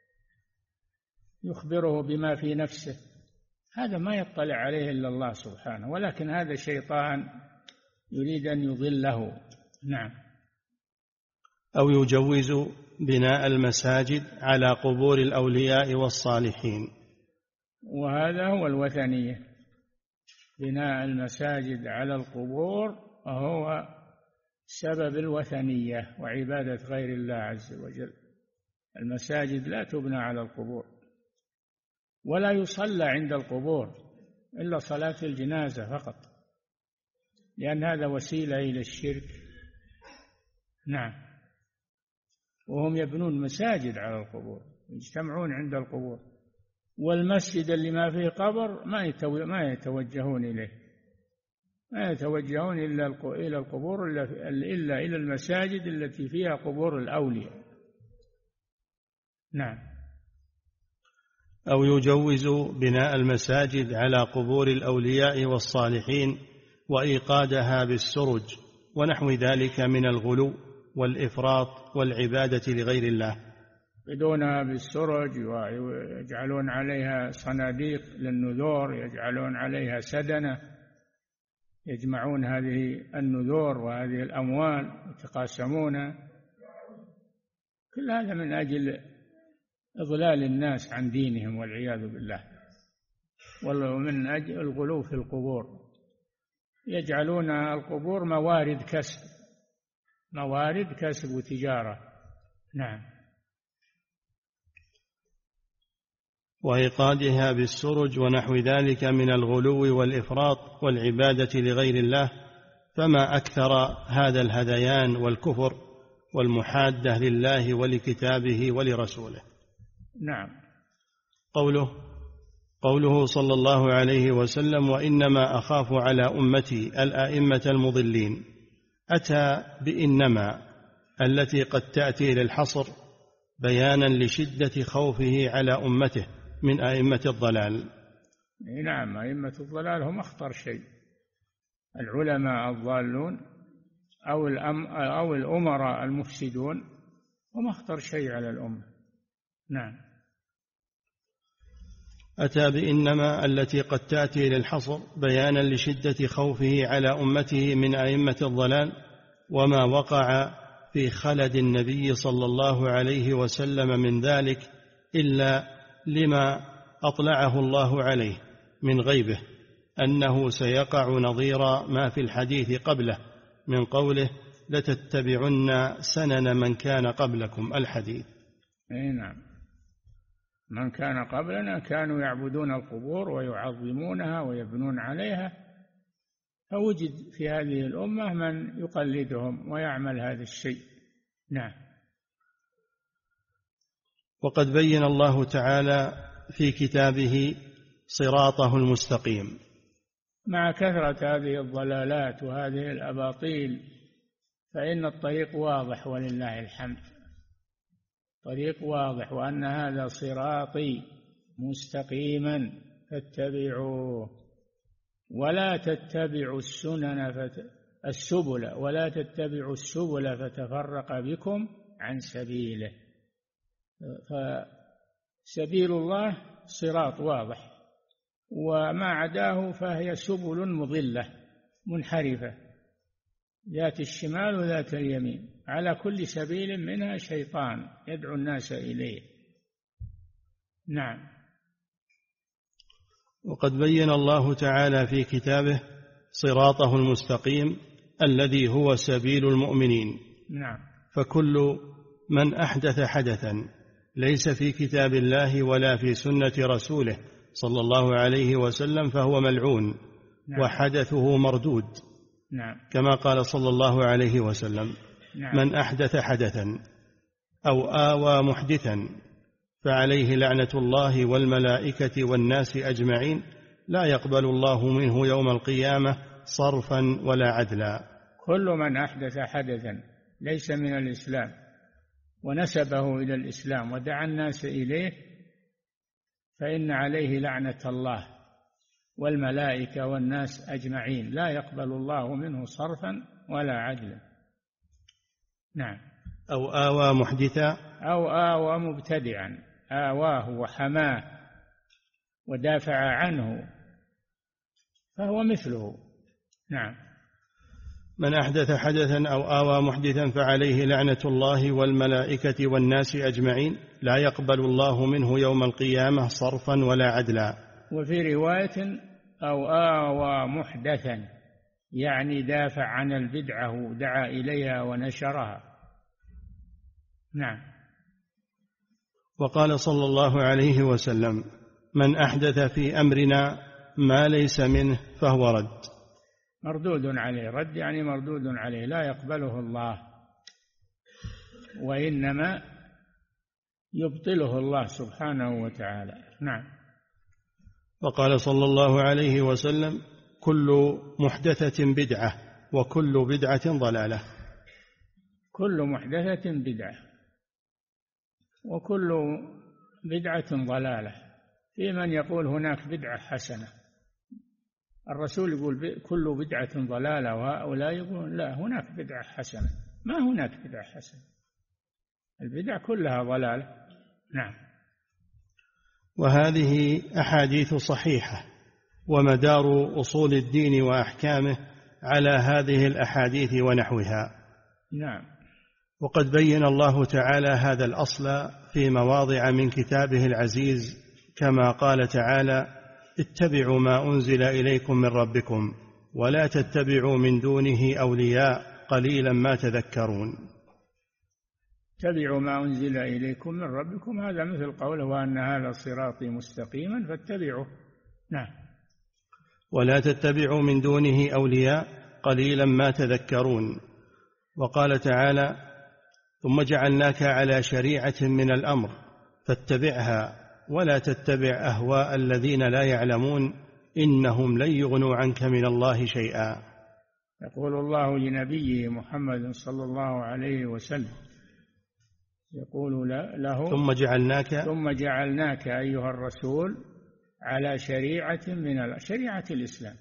يخبره بما في نفسه. هذا ما يطلع عليه إلا الله سبحانه، ولكن هذا شيطان يريد أن يضله. نعم. أو يجوز بناء المساجد على قبور الأولياء والصالحين، وهذا هو الوثنية، بناء المساجد على القبور وهو سبب الوثنية وعبادة غير الله عز وجل. المساجد لا تبنى على القبور، ولا يصلى عند القبور إلا صلاة الجنازة فقط، لأن هذا وسيلة إلى الشرك. نعم. وهم يبنون مساجد على القبور، يجتمعون عند القبور، والمسجد اللي ما فيه قبر ما يتوجهون إليه، ما يتوجهون إلا إلى القبور إلا إلى المساجد التي فيها قبور الأولياء. نعم. أو يجوز بناء المساجد على قبور الأولياء والصالحين وإيقادها بالسرج ونحو ذلك من الغلو والإفراط والعبادة لغير الله. يعبدونها بالسرج ويجعلون عليها صناديق للنذور، يجعلون عليها سدنة، يجمعون هذه النذور وهذه الأموال يتقاسمونها، كل هذا من أجل إضلال الناس عن دينهم والعياذ بالله، ومن أجل الغلو في القبور. يجعلون القبور موارد كسب وتجارة. نعم. وإيقادها بالسرج ونحو ذلك من الغلو والإفراط والعبادة لغير الله، فما أكثر هذا الهذيان والكفر والمحادة لله ولكتابه ولرسوله. نعم. قوله صلى الله عليه وسلم: وإنما أخاف على أمتي الآئمة المضلين، أتى بإنما التي قد تأتي للحصر بيانا لشدة خوفه على أمته من آئمة الضلال. نعم، أئمة الضلال هم أخطر شيء، العلماء الضالون أو الأمراء المفسدون هم أخطر شيء على الأمة. نعم. أتى بإنما التي قد تأتي للحصر بيانا لشدة خوفه على أمته من آئمة الضلال، وما وقع في خلد النبي صلى الله عليه وسلم من ذلك إلا لما أطلعه الله عليه من غيبه أنه سيقع نظير ما في الحديث قبله من قوله: لتتبعن سنن من كان قبلكم الحديث. نعم، من كان قبلنا كانوا يعبدون القبور ويعظمونها ويبنون عليها، فوجد في هذه الأمة من يقلدهم ويعمل هذا الشيء. نعم. وقد بين الله تعالى في كتابه صراطه المستقيم. مع كثرة هذه الضلالات وهذه الأباطيل فإن الطريق واضح ولله الحمد، طريق واضح، وأن هذا صراطي مستقيما فاتبعوه ولا تتبعوا السبل ولا تتبعوا السبل فتفرق بكم عن سبيله. فسبيل الله صراط واضح، وما عداه فهي سبل مضلة منحرفة ذات الشمال وذات اليمين، على كل سبيل منها شيطان يدعو الناس إليه. نعم. وقد بين الله تعالى في كتابه صراطه المستقيم الذي هو سبيل المؤمنين. نعم. فكل من أحدث حدثا ليس في كتاب الله ولا في سنة رسوله صلى الله عليه وسلم فهو ملعون. نعم. وحدثه مردود. نعم. كما قال صلى الله عليه وسلم: نعم. من أحدث حدثا أو آوى محدثا فعليه لعنة الله والملائكة والناس أجمعين لا يقبل الله منه يوم القيامة صرفا ولا عدلا. كل من أحدث حدثا ليس من الإسلام ونسبه إلى الإسلام ودعا الناس إليه فإن عليه لعنة الله والملائكة والناس أجمعين لا يقبل الله منه صرفا ولا عدلا. نعم. أو آوى محدثا أو آوى مبتدعا، آواه وحماه ودافع عنه فهو مثله. نعم. من أحدث حدثا أو آوى محدثا فعليه لعنة الله والملائكة والناس أجمعين لا يقبل الله منه يوم القيامة صرفا ولا عدلا. وفي رواية أو آوى محدثا يعني دافع عن البدعة ودعا إليها ونشرها. نعم. وقال صلى الله عليه وسلم: من أحدث في أمرنا ما ليس منه فهو رد. مردود عليه، رد يعني مردود عليه، لا يقبله الله وإنما يبطله الله سبحانه وتعالى. نعم. وقال صلى الله عليه وسلم: كل محدثة بدعة وكل بدعة ضلالة. كل محدثة بدعة وكل بدعة ضلالة. في من يقول هناك بدعة حسنة. الرسول يقول كل بدعة ضلالة، وهؤلاء يقولون لا، هناك بدعة حسنة. ما هناك بدعة حسنة، البدع كلها ضلالة. نعم. وهذه أحاديث صحيحة، ومدار أصول الدين وأحكامه على هذه الأحاديث ونحوها. نعم. وقد بين الله تعالى هذا الأصل في مواضع من كتابه العزيز، كما قال تعالى: اتبعوا ما أنزل إليكم من ربكم ولا تتبعوا من دونه أولياء قليلا ما تذكرون. اتبعوا ما أنزل إليكم من ربكم، هذا مثل قوله: وأن هذا صراطي مستقيما فاتبعوه. نعم. ولا تتبعوا من دونه أولياء قليلا ما تذكرون. وقال تعالى: ثم جعلناك على شريعة من الأمر فاتبعها ولا تتبع أهواء الذين لا يعلمون إنهم لن يغنوا عنك من الله شيئا. يقول الله لنبيه محمد صلى الله عليه وسلم، يقول له: ثم جعلناك أيها الرسول على شريعة من شريعة الإسلام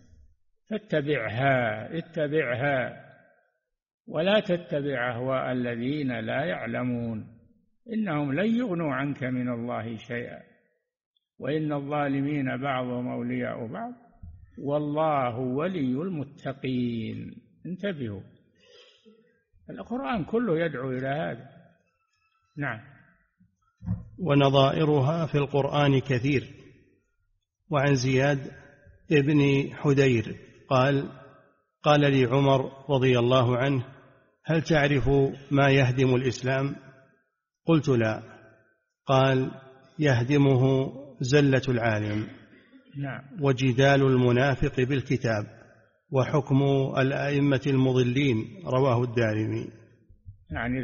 اتبعها ولا تتبع أهواء الذين لا يعلمون إنهم لن يغنوا عنك من الله شيئا وإن الظالمين بعضهم أولياء بعض والله ولي المتقين. انتبهوا، القرآن كله يدعو إلى هذا. نعم. ونظائرها في القرآن كثير. وعن زياد ابن حدير قال لي عمر رضي الله عنه: هل تعرف ما يهدم الإسلام؟ قلت: لا. قال: يهدمه زلة العالم. نعم. وجدال المنافق بالكتاب وحكم الأئمة المضلين. رواه الدارمي. يعني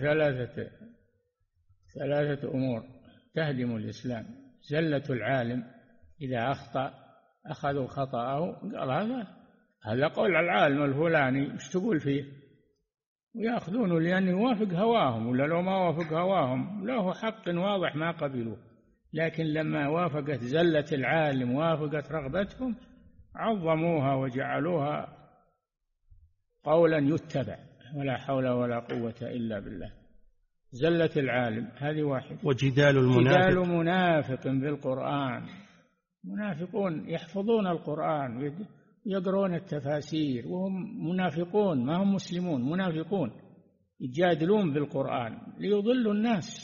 ثلاثة أمور تهدم الإسلام: زلة العالم، إذا أخطأ أخذوا خطأه قال هذا قول العالم الفلاني، ايش تقول فيه؟ ويأخذونه لأنه يوافق هواهم، ولا لو ما وافق هواهم له حق واضح ما قبلوه. لكن لما وافقت زلة العالم وافقت رغبتهم عظموها وجعلوها قولا يتبع، ولا حول ولا قوة إلا بالله. زلة العالم هذه واحد. وجدال المنافق، جدال منافق بالقرآن، منافقون يحفظون القرآن يقرون التفاسير وهم منافقون، ما هم مسلمون، منافقون يجادلون بالقرآن ليضلوا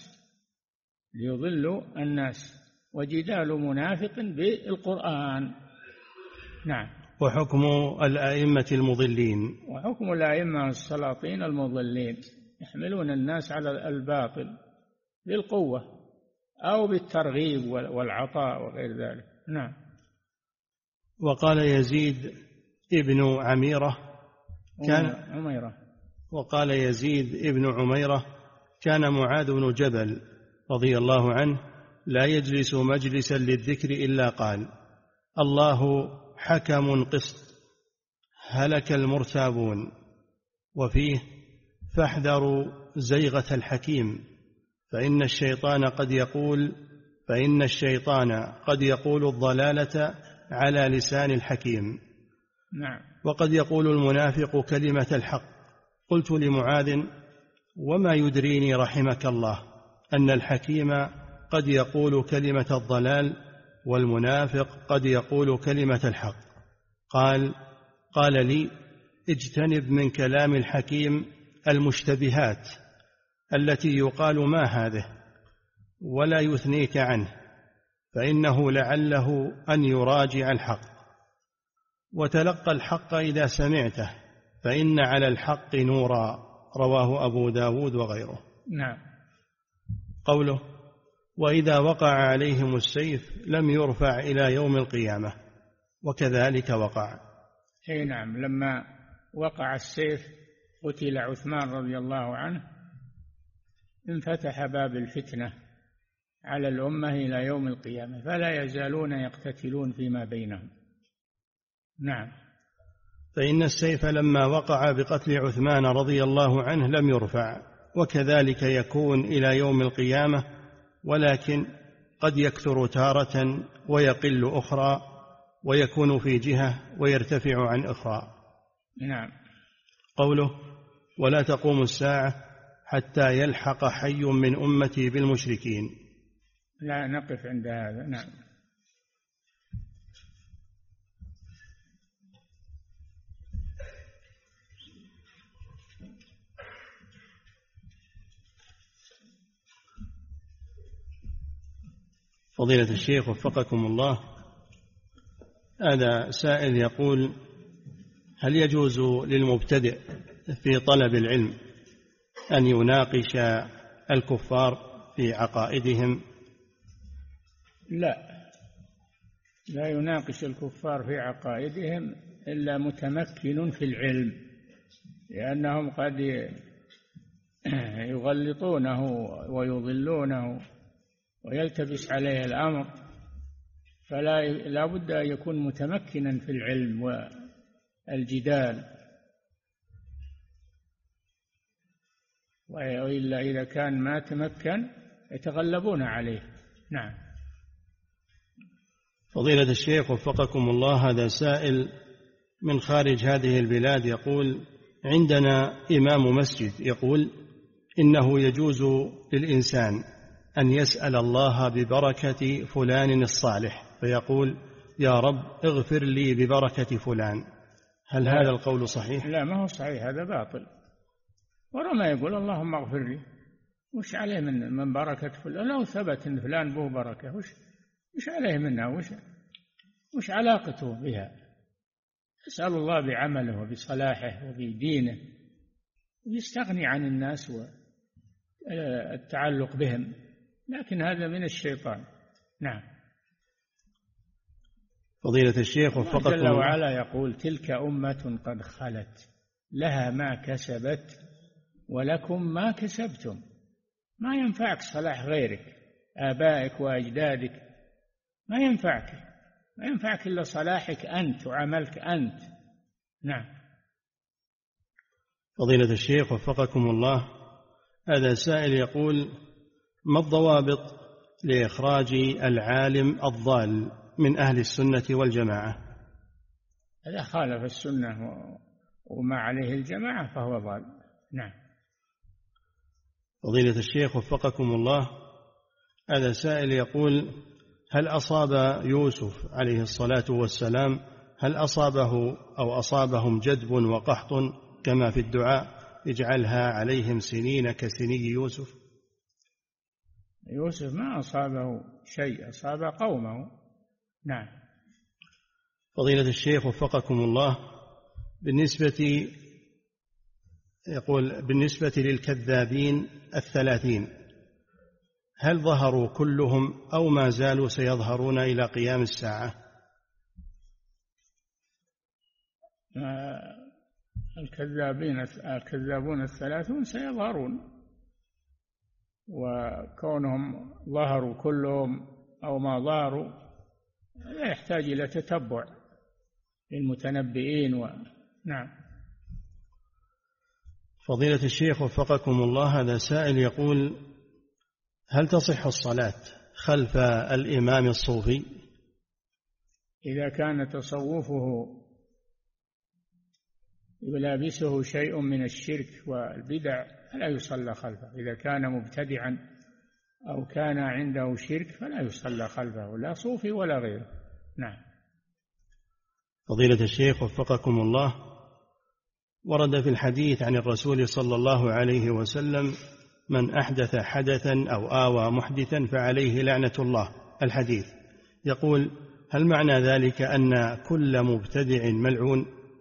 الناس. وجدال منافق بالقرآن. نعم. وحكم الأئمة المضلين، وحكم الأئمة السلاطين المضلين، يحملون الناس على الباطل بالقوة أو بالترغيب والعطاء وغير ذلك. نعم. وقال يزيد ابن عميرة وقال يزيد ابن عميرة: كان معاذ بن جبل رضي الله عنه لا يجلس مجلسا للذكر إلا قال: الله حكم قسط هلك المرتابون. وفيه: فاحذروا زيغة الحكيم فإن الشيطان قد يقول الضلالة على لسان الحكيم. نعم. وقد يقول المنافق كلمة الحق. قلت لمعاذ: وما يدريني رحمك الله أن الحكيم قد يقول كلمة الضلال والمنافق قد يقول كلمة الحق؟ قال لي: اجتنب من كلام الحكيم المشتبهات التي يقال ما هذه، ولا يثنيك عنه، فإنه لعله أن يراجع الحق. وتلقى الحق إذا سمعته، فإن على الحق نورا. رواه أبو داود وغيره. نعم. قوله: وإذا وقع عليهم السيف لم يرفع إلى يوم القيامة، وكذلك وقع. أي نعم. لما وقع السيف قتل عثمان رضي الله عنه، انفتح باب الفتنة على الأمة إلى يوم القيامة، فلا يزالون يقتتلون فيما بينهم. نعم. فإن السيف لما وقع بقتل عثمان رضي الله عنه لم يرفع، وكذلك يكون إلى يوم القيامة، ولكن قد يكثر تارة ويقل أخرى، ويكون في جهة ويرتفع عن أخرى. نعم. قوله: ولا تقوم الساعة حتى يلحق حي من أمتي بالمشركين. لا نقف عند هذا. نعم. فضيلة الشيخ وفقكم الله، هذا سائل يقول: هل يجوز للمبتدئ في طلب العلم أن يناقش الكفار في عقائدهم؟ لا يناقش الكفار في عقائدهم إلا متمكن في العلم، لأنهم قد يغلطونه ويضلونه ويلتبس عليه الأمر، فلا بد أن يكون متمكنا في العلم والجدال، وإلا إذا كان ما تمكن يتغلبون عليه. نعم. فضيلة الشيخ وفقكم الله، هذا سائل من خارج هذه البلاد يقول: عندنا إمام مسجد يقول إنه يجوز للإنسان أن يسأل الله ببركة فلان الصالح، فيقول: يا رب اغفر لي ببركة فلان. هل هذا القول صحيح؟ لا، ما هو صحيح، هذا باطل. ورما يقول اللهم اغفر لي، وش عليه من بركة فلان؟ لو ثبت أن فلان به بركة وش عليه منها؟ وش علاقته بها؟ يسأل الله بعمله وبصلاحه وبدينه، ويستغني عن الناس والتعلق بهم، لكن هذا من الشيطان. نعم. فضيلة الشيخ وفقكم الله، جل وعلا يقول: تلك أمة قد خلت لها ما كسبت ولكم ما كسبتم. ما ينفعك صلاح غيرك، آبائك وأجدادك، ما ينفعك إلا صلاحك أنت وعملك أنت. نعم. فضيلة الشيخ وفقكم الله، هذا سائل يقول: ما الضوابط لإخراج العالم الضال من أهل السنة والجماعة؟ إذا خالف السنة وما عليه الجماعة فهو ضال. نعم. فضيلة الشيخ وفقكم الله، هذا سائل يقول: هل أصاب يوسف عليه الصلاة والسلام، هل أصابه أو أصابهم جدب وقحط كما في الدعاء اجعلها عليهم سنين كسني يوسف؟ يوسف ما أصابه شيء، أصاب قومه. نعم. فضيلة الشيخ وفقكم الله، بالنسبة للكذابين 30، هل ظهروا كلهم أو ما زالوا سيظهرون إلى قيام الساعة؟ الكذابون 30 سيظهرون، وكونهم ظهروا كلهم أو ما ظهروا لا يحتاج إلى تتبع للمتنبئين نعم. فضيلة الشيخ وفقكم الله، هذا سائل يقول: هل تصح الصلاة خلف الإمام الصوفي؟ إذا كان تصوفه يلابسه شيء من الشرك والبدع فلا يصلى خلفه. إذا كان مبتدعا أو كان عنده شرك فلا يصلى خلفه، لا صوفي ولا غيره. نعم. فضيلة الشيخ وفقكم الله، ورد في الحديث عن الرسول صلى الله عليه وسلم: من أحدث حدثا أو آوى محدثا فعليه لعنة الله. الحديث يقول: هل معنى ذلك أن كل مبتدع ملعون؟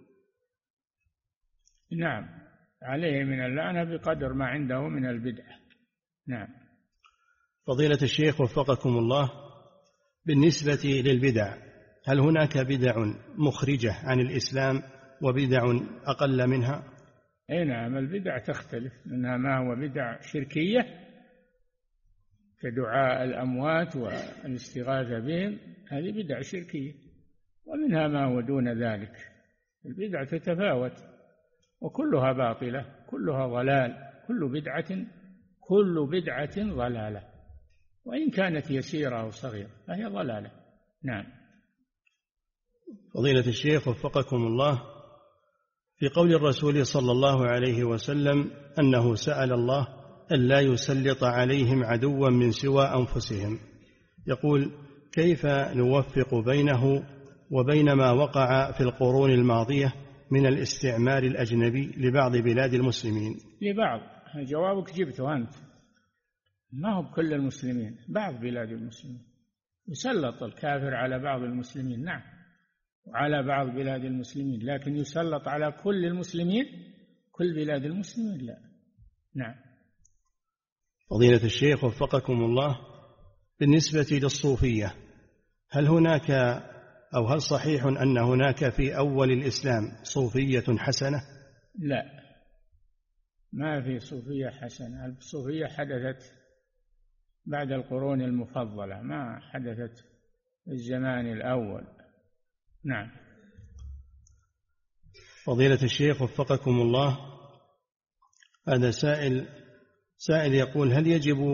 نعم، عليه من اللعنة بقدر ما عنده من البدعة. نعم. فضيلة الشيخ وفقكم الله، بالنسبة للبدع، هل هناك بدع مخرجة عن الإسلام وبدع أقل منها؟ أي نعم، البدع تختلف، منها ما هو بدع شركية كدعاء الأموات والاستغاثة بهم، هذه بدع شركية، ومنها ما هو دون ذلك. البدع تتفاوت وكلها باطلة، كلها ضلال، كل بدعة ضلالة، وإن كانت يسيرة أو صغيرة فهي ضلالة. نعم. فضيلة الشيخ وفقكم الله، في قول الرسول صلى الله عليه وسلم أنه سأل الله أن لا يسلط عليهم عدوا من سوى أنفسهم، يقول: كيف نوفق بينه وبين ما وقع في القرون الماضية من الاستعمار الأجنبي لبعض بلاد المسلمين؟ لبعض، جوابك جبته أنت، ما هو كل المسلمين، بعض بلاد المسلمين. يسلط الكافر على بعض المسلمين، نعم، وعلى بعض بلاد المسلمين، لكن يسلط على كل المسلمين، كل بلاد المسلمين لا. نعم. فضيلة الشيخ وفقكم الله، بالنسبة للصوفية، هل هناك أو هل صحيح أن هناك في أول الإسلام صوفية حسنة؟ لا، ما في صوفية حسنة. الصوفية حدثت بعد القرون المفضلة، ما حدثت في الزمان الأول. نعم. فضيلة الشيخ وفقكم الله، هذا سائل يقول: هل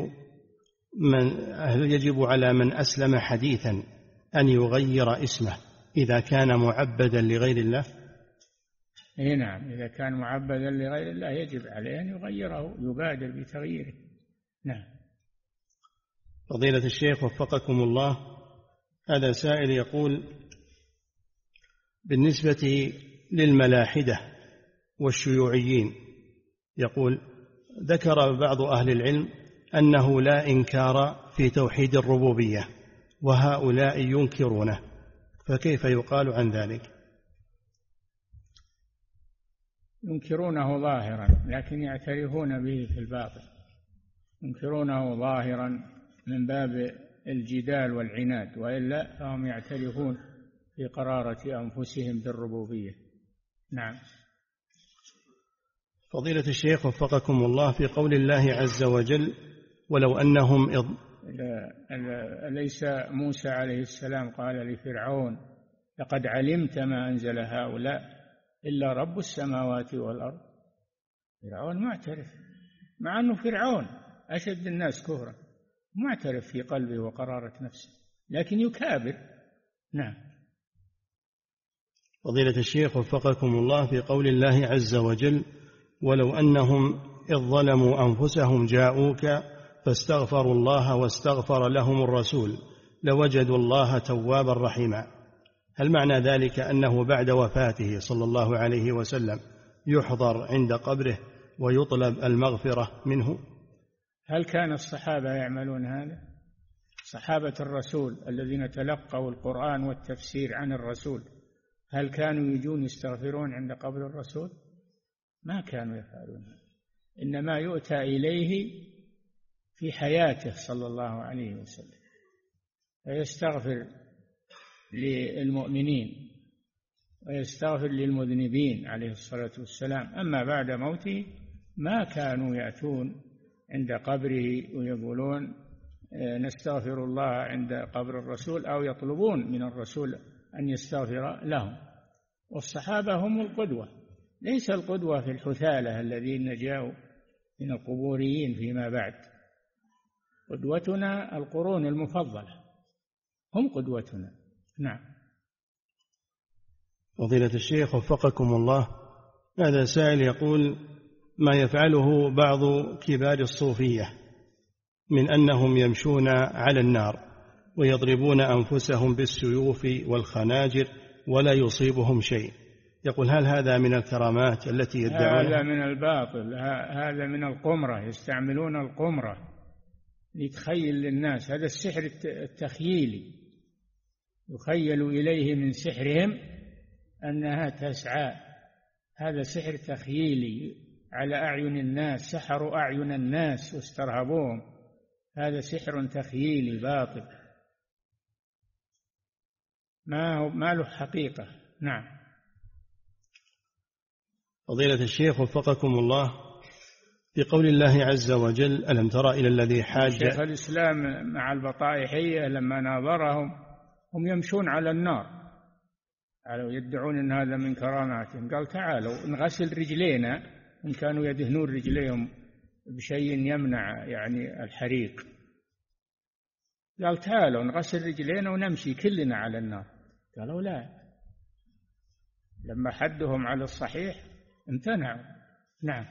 يجب على من أسلم حديثا أن يغير اسمه إذا كان معبدا لغير الله؟ إيه نعم، إذا كان معبدا لغير الله يجب عليه أن يغيره، يبادر بتغييره. نعم. فضيلة الشيخ وفقكم الله، هذا سائل يقول: بالنسبة للملاحدة والشيوعيين، يقول: ذكر بعض أهل العلم أنه لا إنكار في توحيد الربوبية وهؤلاء ينكرونه، فكيف يقال عن ذلك؟ ينكرونه ظاهرا لكن يعترفون به في الباطن، ينكرونه ظاهرا من باب الجدال والعناد، وإلا فهم يعترفون في قرارة أنفسهم بالربوبية. نعم. فضيلة الشيخ وفقكم الله، في قول الله عز وجل: ولو أنهم أليس موسى عليه السلام قال لفرعون: لقد علمت ما أنزل هؤلاء إلا رب السماوات والأرض. فرعون معترف، مع أنه فرعون أشد الناس كفرا، معترف في قلبه وقرارة نفسه، لكن يكابر. نعم. فضيلة الشيخ وفقكم الله، في قول الله عز وجل: ولو أنهم إذ ظلموا أنفسهم جاءوك فاستغفروا الله واستغفر لهم الرسول لوجدوا الله توابا رحيما، هل معنى ذلك أنه بعد وفاته صلى الله عليه وسلم يحضر عند قبره ويطلب المغفرة منه؟ هل كان الصحابة يعملون هذا؟ صحابة الرسول الذين تلقوا القرآن والتفسير عن الرسول، هل كانوا يجون يستغفرون عند قبر الرسول؟ ما كانوا يفعلون، إنما يؤتى إليه في حياته صلى الله عليه وسلم فيستغفر للمؤمنين ويستغفر للمذنبين عليه الصلاة والسلام. أما بعد موته ما كانوا يأتون عند قبره ويقولون نستغفر الله عند قبر الرسول أو يطلبون من الرسول أن يستغفر لهم. والصحابة هم القدوة، ليس القدوة في الحثالة الذين جاءوا من القبوريين فيما بعد. قدوتنا القرون المفضلة، هم قدوتنا. نعم. فضيلة الشيخ وفقكم الله، هذا سائل يقول: ما يفعله بعض كبار الصوفية من أنهم يمشون على النار ويضربون أنفسهم بالسيوف والخناجر ولا يصيبهم شيء، يقول: هل هذا من الكرامات التي يدعونها؟ هذا من الباطل، هذا من القمرة، يستعملون القمرة ليتخيل للناس. هذا السحر التخييلي، يخيل إليه من سحرهم أنها تسعى. هذا سحر تخييلي على أعين الناس، سحروا أعين الناس واسترهبوهم. هذا سحر تخييلي باطل، ما له حقيقة. نعم. فضيلة الشيخ وفقكم الله، في قول الله عز وجل: ألم تر إلى الذي حاج شيخ الإسلام مع البطائحية لما ناظرهم هم يمشون على النار، يدعون أن هذا من كراماتهم، قال: تعالوا نغسل رجلينا. إن كانوا يدهنون رجليهم بشيء يمنع يعني الحريق، قال تعالوا نغسل رجلينا ونمشي كلنا على النار. قالوا لا، لما حدهم على الصحيح امتنعوا. نعم.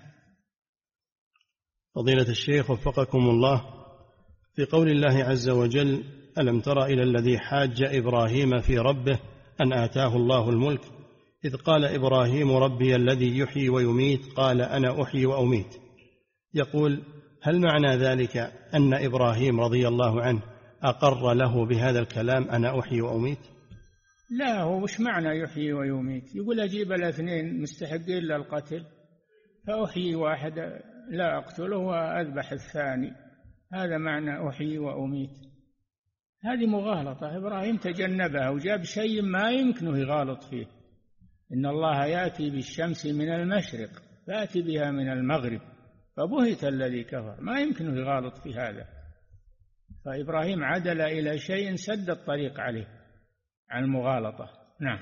فضيلة الشيخ وفقكم الله، في قول الله عز وجل: ألم تر إلى الذي حاج إبراهيم في ربه أن آتاه الله الملك إذ قال إبراهيم ربي الذي يحيي ويميت قال أنا أحيي وأميت. يقول: هل معنى ذلك أن إبراهيم رضي الله عنه أقر له بهذا الكلام أنا أحيي وأميت؟ لا، هو وش معنى يحيي ويميت؟ يقول أجيب الاثنين مستحقين للقتل فأحيي واحد لا أقتله وأذبح الثاني، هذا معنى أحيي وأميت. هذه مغالطة. إبراهيم تجنبها وجاب شيء ما يمكنه يغالط فيه. إن الله يأتي بالشمس من المشرق فأتي بها من المغرب فبهت الذي كفر، ما يمكنه يغالط في هذا. فإبراهيم عدل إلى شيء سد الطريق عليه عن المغالطة. نعم.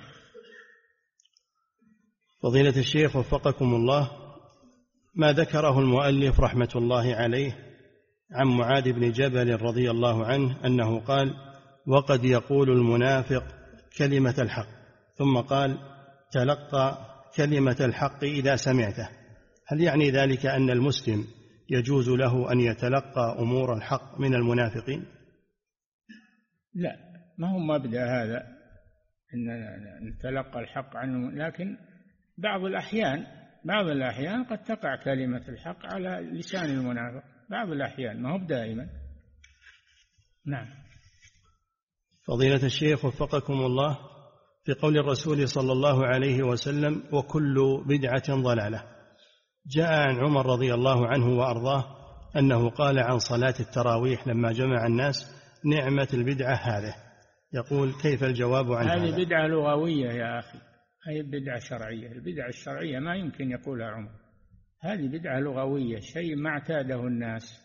فضيلة الشيخ وفقكم الله، ما ذكره المؤلف رحمة الله عليه عن معاذ بن جبل رضي الله عنه أنه قال: وقد يقول المنافق كلمة الحق، ثم قال: تلقى كلمة الحق إذا سمعته. هل يعني ذلك أن المسلم يجوز له أن يتلقى أمور الحق من المنافقين؟ لا، ما هو مبدأ هذا أن نتلقى الحق عنه، لكن بعض الأحيان قد تقع كلمة الحق على لسان المنافق، بعض الأحيان، ما هو دائما. نعم. فضيلة الشيخ وفقكم الله، في قول الرسول صلى الله عليه وسلم: وكل بدعة ضلالة، جاء عن عمر رضي الله عنه وأرضاه أنه قال عن صلاة التراويح لما جمع الناس: نعمة البدعة هذه. يقول: كيف الجواب عن هذا؟ هذه بدعة لغوية يا أخي، هي بدعة شرعية. البدعة الشرعية ما يمكن يقولها عمر، هذه بدعة لغوية، شيء ما اعتاده الناس.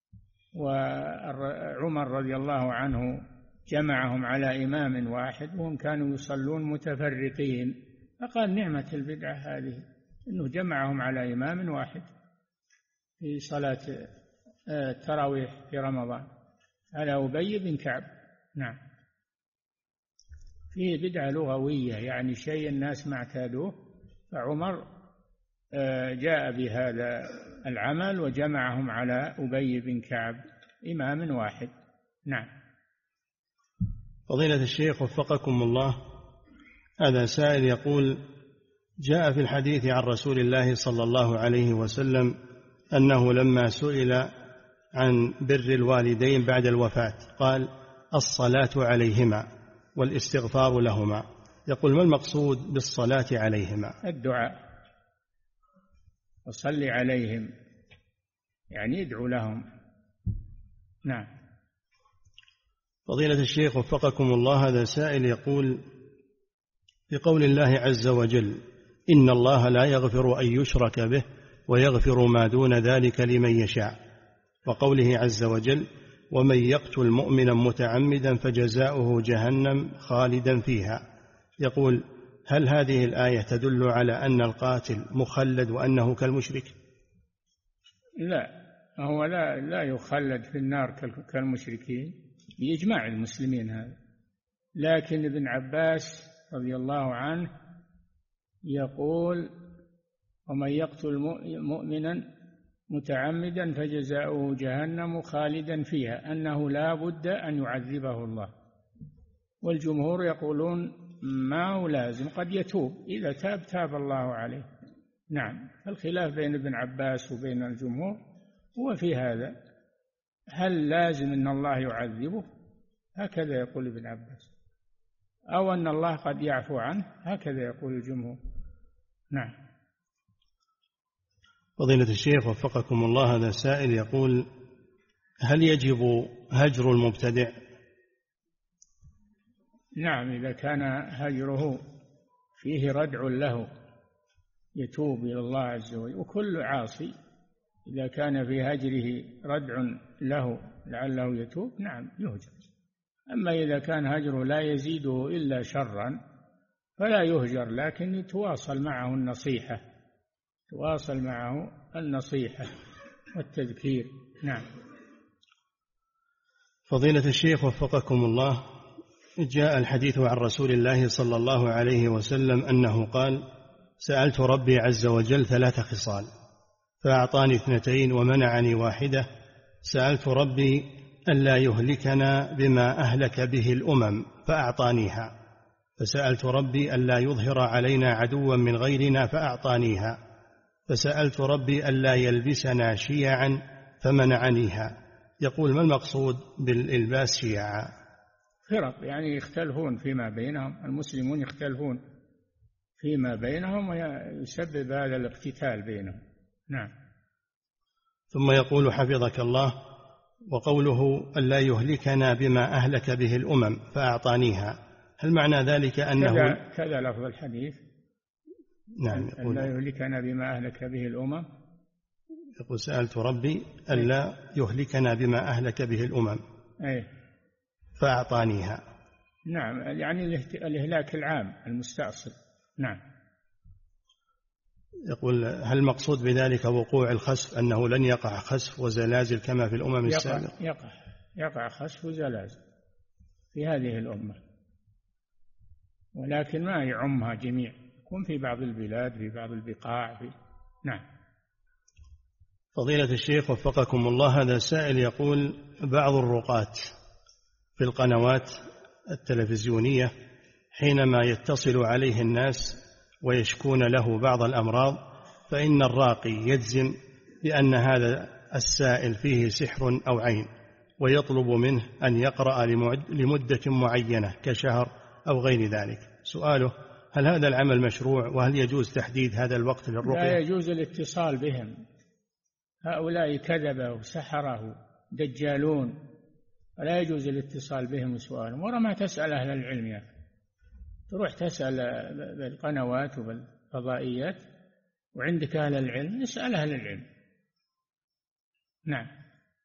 وعمر رضي الله عنه جمعهم على إمام واحد وهم كانوا يصلون متفرقين، فقال: نعمة البدعة هذه، أنه جمعهم على إمام واحد في صلاة التراويح في رمضان على أبي بن كعب. نعم. فيه بدعة لغوية، يعني شيء الناس ما اعتادوه، فعمر جاء بهذا العمل وجمعهم على أبي بن كعب إمام واحد. نعم. فضيلة الشيخ وفقكم الله، هذا سائل يقول: جاء في الحديث عن رسول الله صلى الله عليه وسلم أنه لما سئل عن بر الوالدين بعد الوفاة قال: الصلاة عليهما والاستغفار لهما. يقول: ما المقصود بالصلاة عليهما؟ الدعاء، وصلي عليهم يعني يدعو لهم. نعم. فضيلة الشيخ وفقكم الله، هذا سائل يقول: في قول الله عز وجل: إن الله لا يغفر أن يشرك به ويغفر ما دون ذلك لمن يشاء، وقوله عز وجل: ومن يقتل مؤمنا متعمدا فجزاؤه جهنم خالدا فيها. يقول: هل هذه الآية تدل على أن القاتل مخلد وأنه كالمشرك؟ لا، هو لا يخلد في النار كالمشركين بإجماع المسلمين هذا. لكن ابن عباس رضي الله عنه يقول: ومن يقتل مؤمنا متعمدا فجزاؤه جهنم خالدا فيها، أنه لا بد أن يعذبه الله. والجمهور يقولون ما هو لازم، قد يتوب، إذا تاب الله عليه. نعم. الخلاف بين ابن عباس وبين الجمهور هو في هذا، هل لازم أن الله يعذبه؟ هكذا يقول ابن عباس، أو أن الله قد يعفو عنه، هكذا يقول الجمهور. نعم. فضيلة الشيخ وفقكم الله، هذا سائل يقول: هل يجب هجر المبتدع؟ نعم، إذا كان هجره فيه ردع له يتوب إلى الله عز وجل. وكل عاصي إذا كان في هجره ردع له لعله يتوب، نعم يهجر. أما إذا كان هجره لا يزيده إلا شرا فلا يهجر، لكن يتواصل معه النصيحة والتذكير. نعم. فضيلة الشيخ وفقكم الله، جاء الحديث عن رسول الله صلى الله عليه وسلم أنه قال: سألت ربي عز وجل 3 خصال فأعطاني 2 ومنعني 1. سألت ربي ألا يهلكنا بما أهلك به الأمم فأعطانيها، فسألت ربي ألا يظهر علينا عدوا من غيرنا فأعطانيها، فسألت ربي ألا يلبسنا شيعا فمنعنيها. يقول: ما المقصود بالإلباس شيعا؟ فرق، يعني يختلفون فيما بينهم، المسلمون يختلفون فيما بينهم ويسبب هذا الاقتتال بينهم. نعم. ثم يقول حفظك الله: وقوله ألا يهلكنا بما أهلك به الأمم فأعطانيها، هل معنى ذلك أنه كذا لفظ الحديث؟ نعم. ألا يهلكنا بما أهلك به الأمم. يقول: سألت ربي ألا يهلكنا بما أهلك به الأمم فأعطانيها. نعم، يعني الإهلاك العام المستأصل. نعم. يقول: هل المقصود بذلك وقوع الخسف، أنه لن يقع خسف وزلازل كما في الأمم السابقة؟ يقع خسف وزلازل في هذه الأمة، ولكن ما يعمها جميع، يكون في بعض البلاد، في بعض البقاع. نعم. فضيلة الشيخ وفقكم الله، هذا سائل يقول: بعض الرقاة في القنوات التلفزيونية حينما يتصل عليه الناس ويشكون له بعض الأمراض، فإن الراقي يجزم بأن هذا السائل فيه سحر أو عين، ويطلب منه أن يقرأ لمدة معينة كشهر أو غير ذلك. سؤاله: هل هذا العمل مشروع؟ وهل يجوز تحديد هذا الوقت للرقية؟ لا يجوز الاتصال بهم، هؤلاء كذبة وسحرة دجالون، ولا يجوز الاتصال بهم وسؤالهم. ورا ما تسأل أهل العلم يا أخي، تروح تسأل بالقنوات وبالفضائيات وعندك أهل العلم، اسأل أهل العلم. نعم.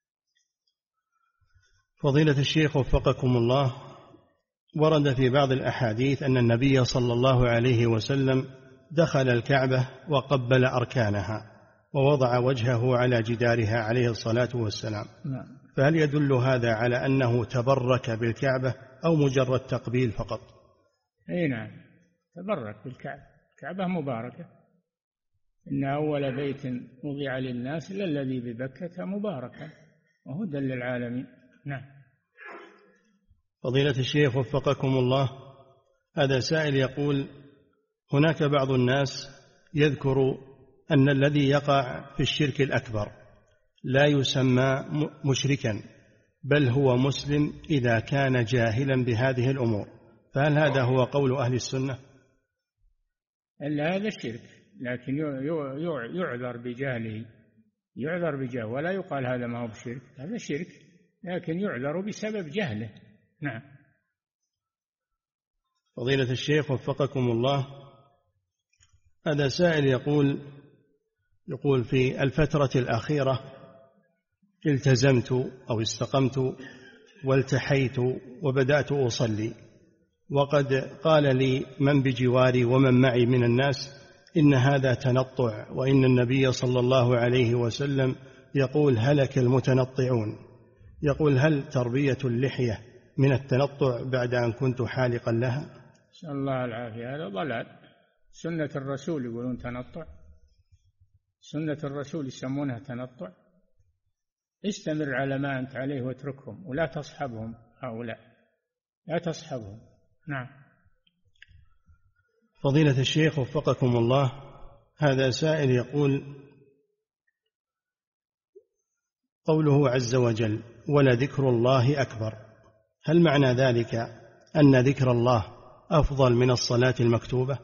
فضيلة الشيخ وفقكم الله، ورد في بعض الأحاديث أن النبي صلى الله عليه وسلم دخل الكعبة وقبل أركانها ووضع وجهه على جدارها عليه الصلاة والسلام. نعم. فهل يدل هذا على أنه تبرك بالكعبة أو مجرد تقبيل فقط؟ أي نعم، تبرك بالكعبة، الكعبة مباركة، إن أول بيت وضع للناس إلا الذي ببكة مباركا وهدى للعالمين. نعم. فضيلة الشيخ وفقكم الله، هذا سائل يقول: هناك بعض الناس يذكر أن الذي يقع في الشرك الأكبر لا يسمى مشركا، بل هو مسلم إذا كان جاهلا بهذه الأمور، فهل هذا هو قول أهل السنة؟ إلا هذا الشرك، لكن يعذر بجهله، يعذر بجهله، ولا يقال هذا ما هو بشرك، هذا شرك لكن يعذر بسبب جهله. نعم. فضيلة الشيخ وفقكم الله، هذا سائل يقول في الفترة الأخيرة التزمت أو استقمت والتحيت وبدأت أصلي، وقد قال لي من بجواري ومن معي من الناس إن هذا تنطع، وإن النبي صلى الله عليه وسلم يقول: هلك المتنطعون. يقول: هل تربية اللحية من التنطع بعد أن كنت حالقا لها؟ نسأل الله العافية، هذا ضلال. سنة الرسول يقولون تنطع، سنة الرسول يسمونها تنطع. استمر على ما أنت عليه واتركهم، ولا تصحبهم هؤلاء، لا تصحبهم. نعم. فضيلة الشيخ وفقكم الله، هذا سائل يقول: قوله عز وجل: ولذكر الله أكبر، هل معنى ذلك أن ذكر الله أفضل من الصلاة المكتوبة؟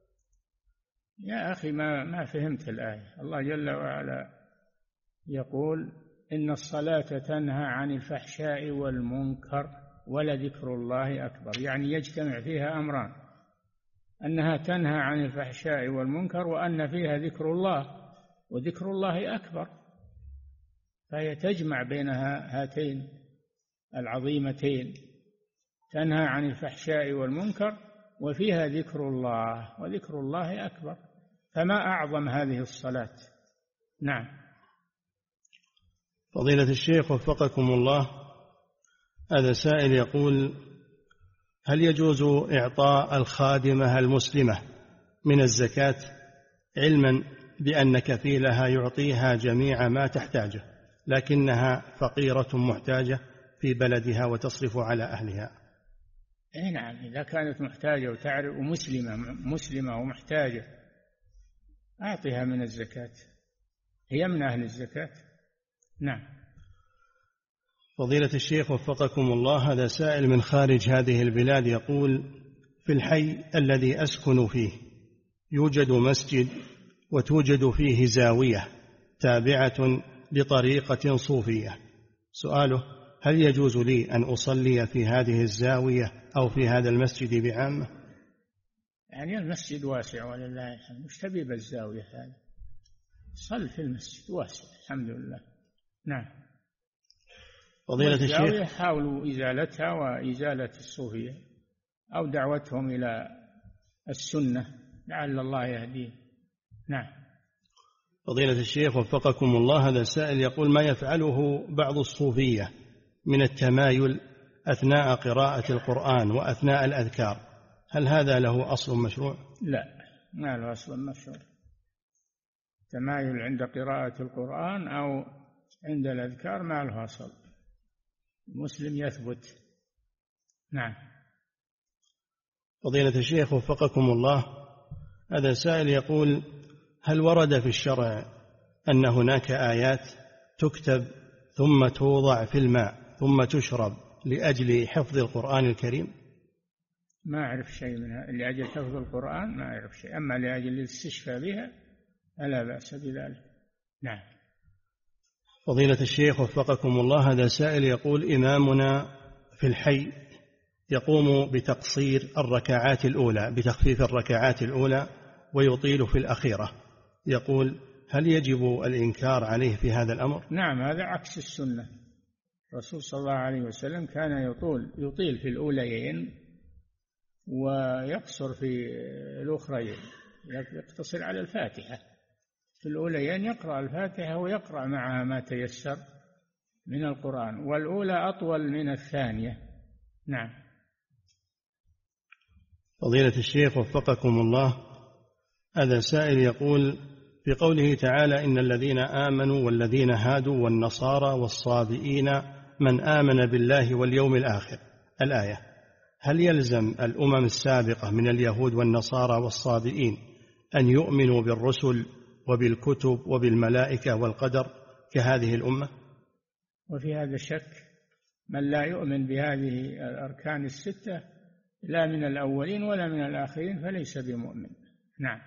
يا أخي ما فهمت الآية. الله جل وعلا يقول: إن الصلاة تنهى عن الفحشاء والمنكر ولذكر الله أكبر، يعني يجتمع فيها أمران: أنها تنهى عن الفحشاء والمنكر، وأن فيها ذكر الله، وذكر الله أكبر، فهي تجمع بين هاتين العظيمتين، تنهى عن الفحشاء والمنكر وفيها ذكر الله، وذكر الله أكبر، فما أعظم هذه الصلاة. نعم. فضيلة الشيخ وفقكم الله، هذا سائل يقول: هل يجوز إعطاء الخادمة المسلمة من الزكاة علما بأن كفيلها يعطيها جميع ما تحتاجه لكنها فقيرة محتاجة في بلدها وتصرف على أهلها؟ نعم، إذا كانت محتاجة وتعرف مسلمة ومحتاجة أعطها من الزكاة، هي من أهل الزكاة. نعم. فضيلة الشيخ وفقكم الله، هذا سائل من خارج هذه البلاد يقول: في الحي الذي أسكن فيه يوجد مسجد وتوجد فيه زاوية تابعة لطريقة صوفية. سؤاله: هل يجوز لي أن أصلي في هذه الزاوية أو في هذا المسجد بعامة؟ يعني المسجد واسع ولله الحمد، مش تبي بالزاوية هذا، صل في المسجد واسع الحمد لله. نعم. فضيلة الشيخ، حاولوا إزالتها وإزالة الصوفية أو دعوتهم إلى السنة لعل الله يهديه. نعم. فضيلة الشيخ وفقكم الله، هذا السائل يقول: ما يفعله بعض الصوفية من التمايل أثناء قراءة القرآن وأثناء الأذكار، هل هذا له أصل مشروع؟ لا، ما له أصل مشروع. تمايل عند قراءة القرآن أو عند الأذكار ما له أصل، المسلم يثبت. نعم. فضيلة الشيخ وفقكم الله، هذا سائل يقول: هل ورد في الشرع أن هناك آيات تكتب ثم توضع في الماء ثم تشرب لأجل حفظ القرآن الكريم؟ ما أعرف شيء منها لأجل حفظ القرآن، ما أعرف شيء. أما لأجل الاستشفاء بها فلا بأس بذلك. نعم. فضيلة الشيخ وفقكم الله، هذا سائل يقول: إمامنا في الحي يقوم بتقصير الركعات الأولى، بتخفيف الركعات الأولى ويطيل في الأخيرة، يقول: هل يجب الإنكار عليه في هذا الأمر؟ نعم، هذا عكس السنة. الرسول صلى الله عليه وسلم كان يطيل في الأوليين ويقصر في الأخرين، يقتصر على الفاتحة. في الأوليين يقرأ الفاتحة ويقرأ معها ما تيسر من القرآن، والأولى أطول من الثانية. نعم. فضيلة الشيخ وفقكم الله، هذا سائل يقول: في قوله تعالى: إن الذين آمنوا والذين هادوا والنصارى والصابئين من آمن بالله واليوم الآخر، الآية، هل يلزم الأمم السابقة من اليهود والنصارى والصابئين أن يؤمنوا بالرسل وبالكتب وبالملائكة والقدر كهذه الأمة؟ وفي هذا شك، من لا يؤمن بهذه الأركان الستة لا من الأولين ولا من الآخرين فليس بمؤمن. نعم.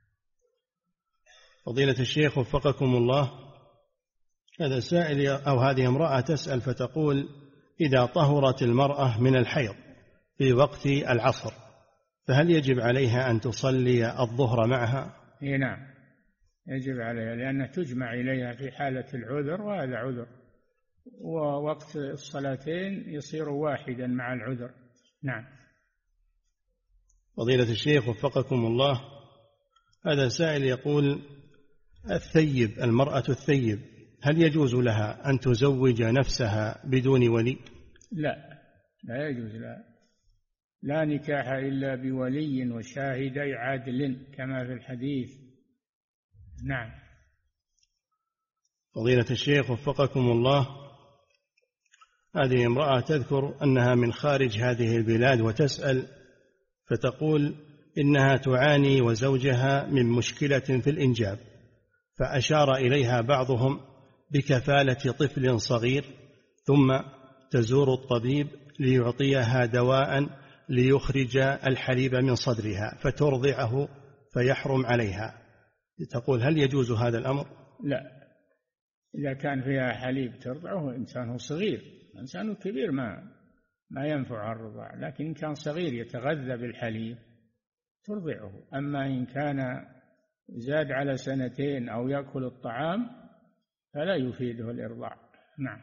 فضيلة الشيخ وفقكم الله، هذا سائل أو هذه امرأة تسأل فتقول: إذا طهرت المرأة من الحيض في وقت العصر فهل يجب عليها أن تصلي الظهر معها؟ نعم، يجب عليها، لأنها تجمع إليها في حالة العذر، وهذا عذر، ووقت الصلاتين يصير واحدا مع العذر. نعم. فضيلة الشيخ وفقكم الله، هذا سائل يقول: الثيب، المرأة الثيب، هل يجوز لها أن تزوج نفسها بدون ولي؟ لا، لا يجوز لها، لا نكاح إلا بولي وشاهدي عدل كما في الحديث. نعم. فضيلة الشيخ وفقكم الله، هذه امرأة تذكر أنها من خارج هذه البلاد وتسأل فتقول إنها تعاني وزوجها من مشكلة في الإنجاب، فأشار إليها بعضهم بكفالة طفل صغير، ثم تزور الطبيب ليعطيها دواء ليخرج الحليب من صدرها فترضعه فيحرم عليها. تقول: هل يجوز هذا الأمر؟ لا، إذا كان فيها حليب ترضعه إنسان صغير، إنسان كبير ما ينفع الرضاع، لكن إن كان صغير يتغذى بالحليب ترضعه. أما إن كان زاد على 2 أو يأكل الطعام فلا يفيده الإرضاع. نعم.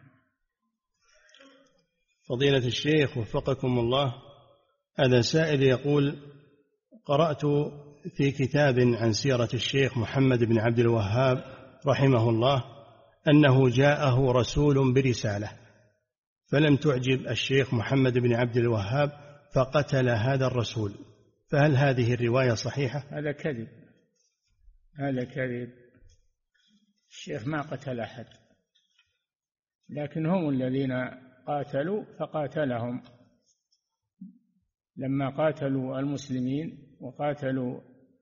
فضيلة الشيخ وفقكم الله، هذا سائل يقول: قرأت في كتاب عن سيرة الشيخ محمد بن عبد الوهاب رحمه الله أنه جاءه رسول برسالة فلم تعجب الشيخ محمد بن عبد الوهاب فقتل هذا الرسول، فهل هذه الرواية صحيحة؟ هذا كذب، هذا كذب. الشيخ ما قتل أحد، لكن هم الذين قاتلوا فقاتلهم لما قاتلوا المسلمين وقاتلوا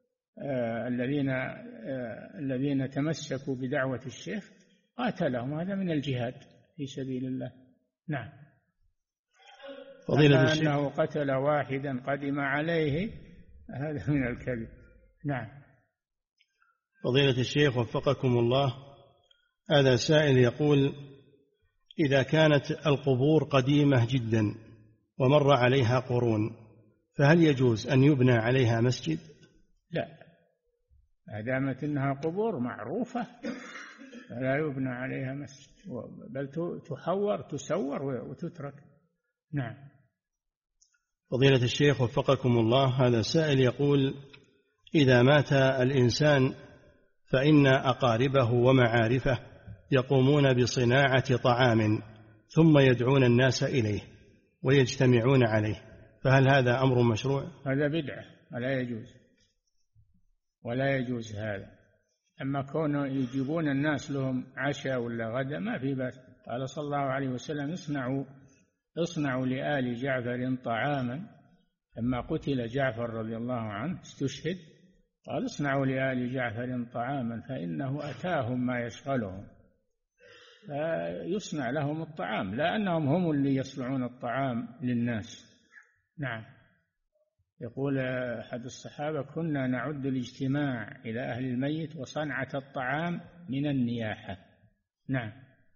الذين تمسكوا بدعوة الشيخ، قاتلهم. هذا من الجهاد في سبيل الله. نعم. فضيلة الشيخ أنه قتل واحدا قدم عليه، هذا من الكذب. نعم. فضيلة الشيخ وفقكم الله، هذا سائل يقول: إذا كانت القبور قديمة جدا ومر عليها قرون، فهل يجوز أن يبنى عليها مسجد؟ لا، ما دامت إنها قبور معروفة فلا يبنى عليها مسجد، بل تحور تسور وتترك. نعم. فضيلة الشيخ وفقكم الله، هذا سائل يقول: إذا مات الإنسان فإن أقاربه ومعارفه يقومون بصناعة طعام ثم يدعون الناس إليه ويجتمعون عليه، فهل هذا أمر مشروع؟ هذا بدعة ولا يجوز، ولا يجوز هذا. أما كونه يجيبون الناس لهم عشاء ولا غدا ما في بأس. قال صلى الله عليه وسلم: اصنعوا لآل جعفر طعاما. لما قتل جعفر رضي الله عنه استشهد، قال: اصنعوا لآل جعفر طعاما فإنه أتاهم ما يشغلهم. فيصنع لهم الطعام، لا أنهم هم اللي يصنعون الطعام للناس. نعم. يقول أحد الصحابة: كنا نعد الاجتماع إلى أهل الميت وصنعة الطعام من النياحة. نعم.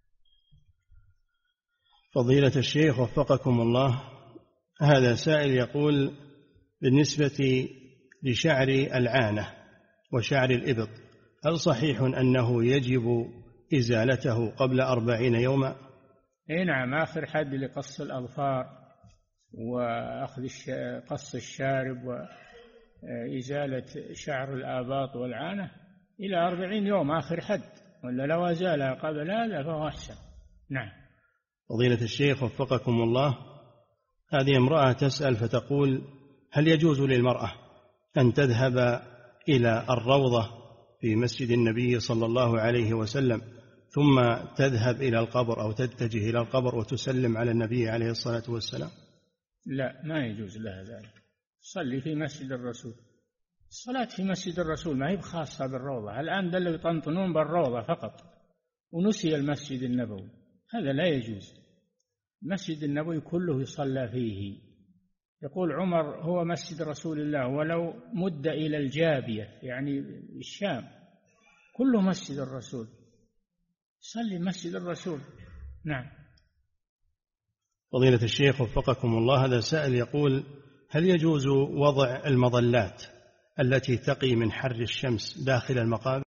فضيلة الشيخ وفقكم الله، هذا سائل يقول: بالنسبة لشعر العانة وشعر الإبط، هل صحيح أنه يجب إزالته قبل 40 يوما؟ نعم. آخر حد لقص الأظفار وأخذ قص الشارب وإزالة شعر الآباط والعانة إلى 40 يوم آخر حد، ولا لو أزالها قبل هذا فهو أحسن. نعم. فضيلة الشيخ وفقكم الله، هذه امرأة تسأل فتقول: هل يجوز للمرأة أن تذهب إلى الروضة في مسجد النبي صلى الله عليه وسلم ثم تذهب إلى القبر أو تتجه إلى القبر وتسلم على النبي عليه الصلاة والسلام؟ لا، ما يجوز لها ذلك. صلي في مسجد الرسول. الصلاة في مسجد الرسول ما هي بخاصة بالروضة. الآن دلوا يطنطنون بالروضة فقط ونسي المسجد النبوي، هذا لا يجوز. المسجد النبوي كله يصلى فيه. يقول عمر: هو مسجد رسول الله ولو مد إلى الجابية، يعني الشام، كله مسجد الرسول. صلي مسجد الرسول. نعم. فضيلة الشيخ وفقكم الله، هذا سائل يقول: هل يجوز وضع المظلات التي تقي من حر الشمس داخل المقابر؟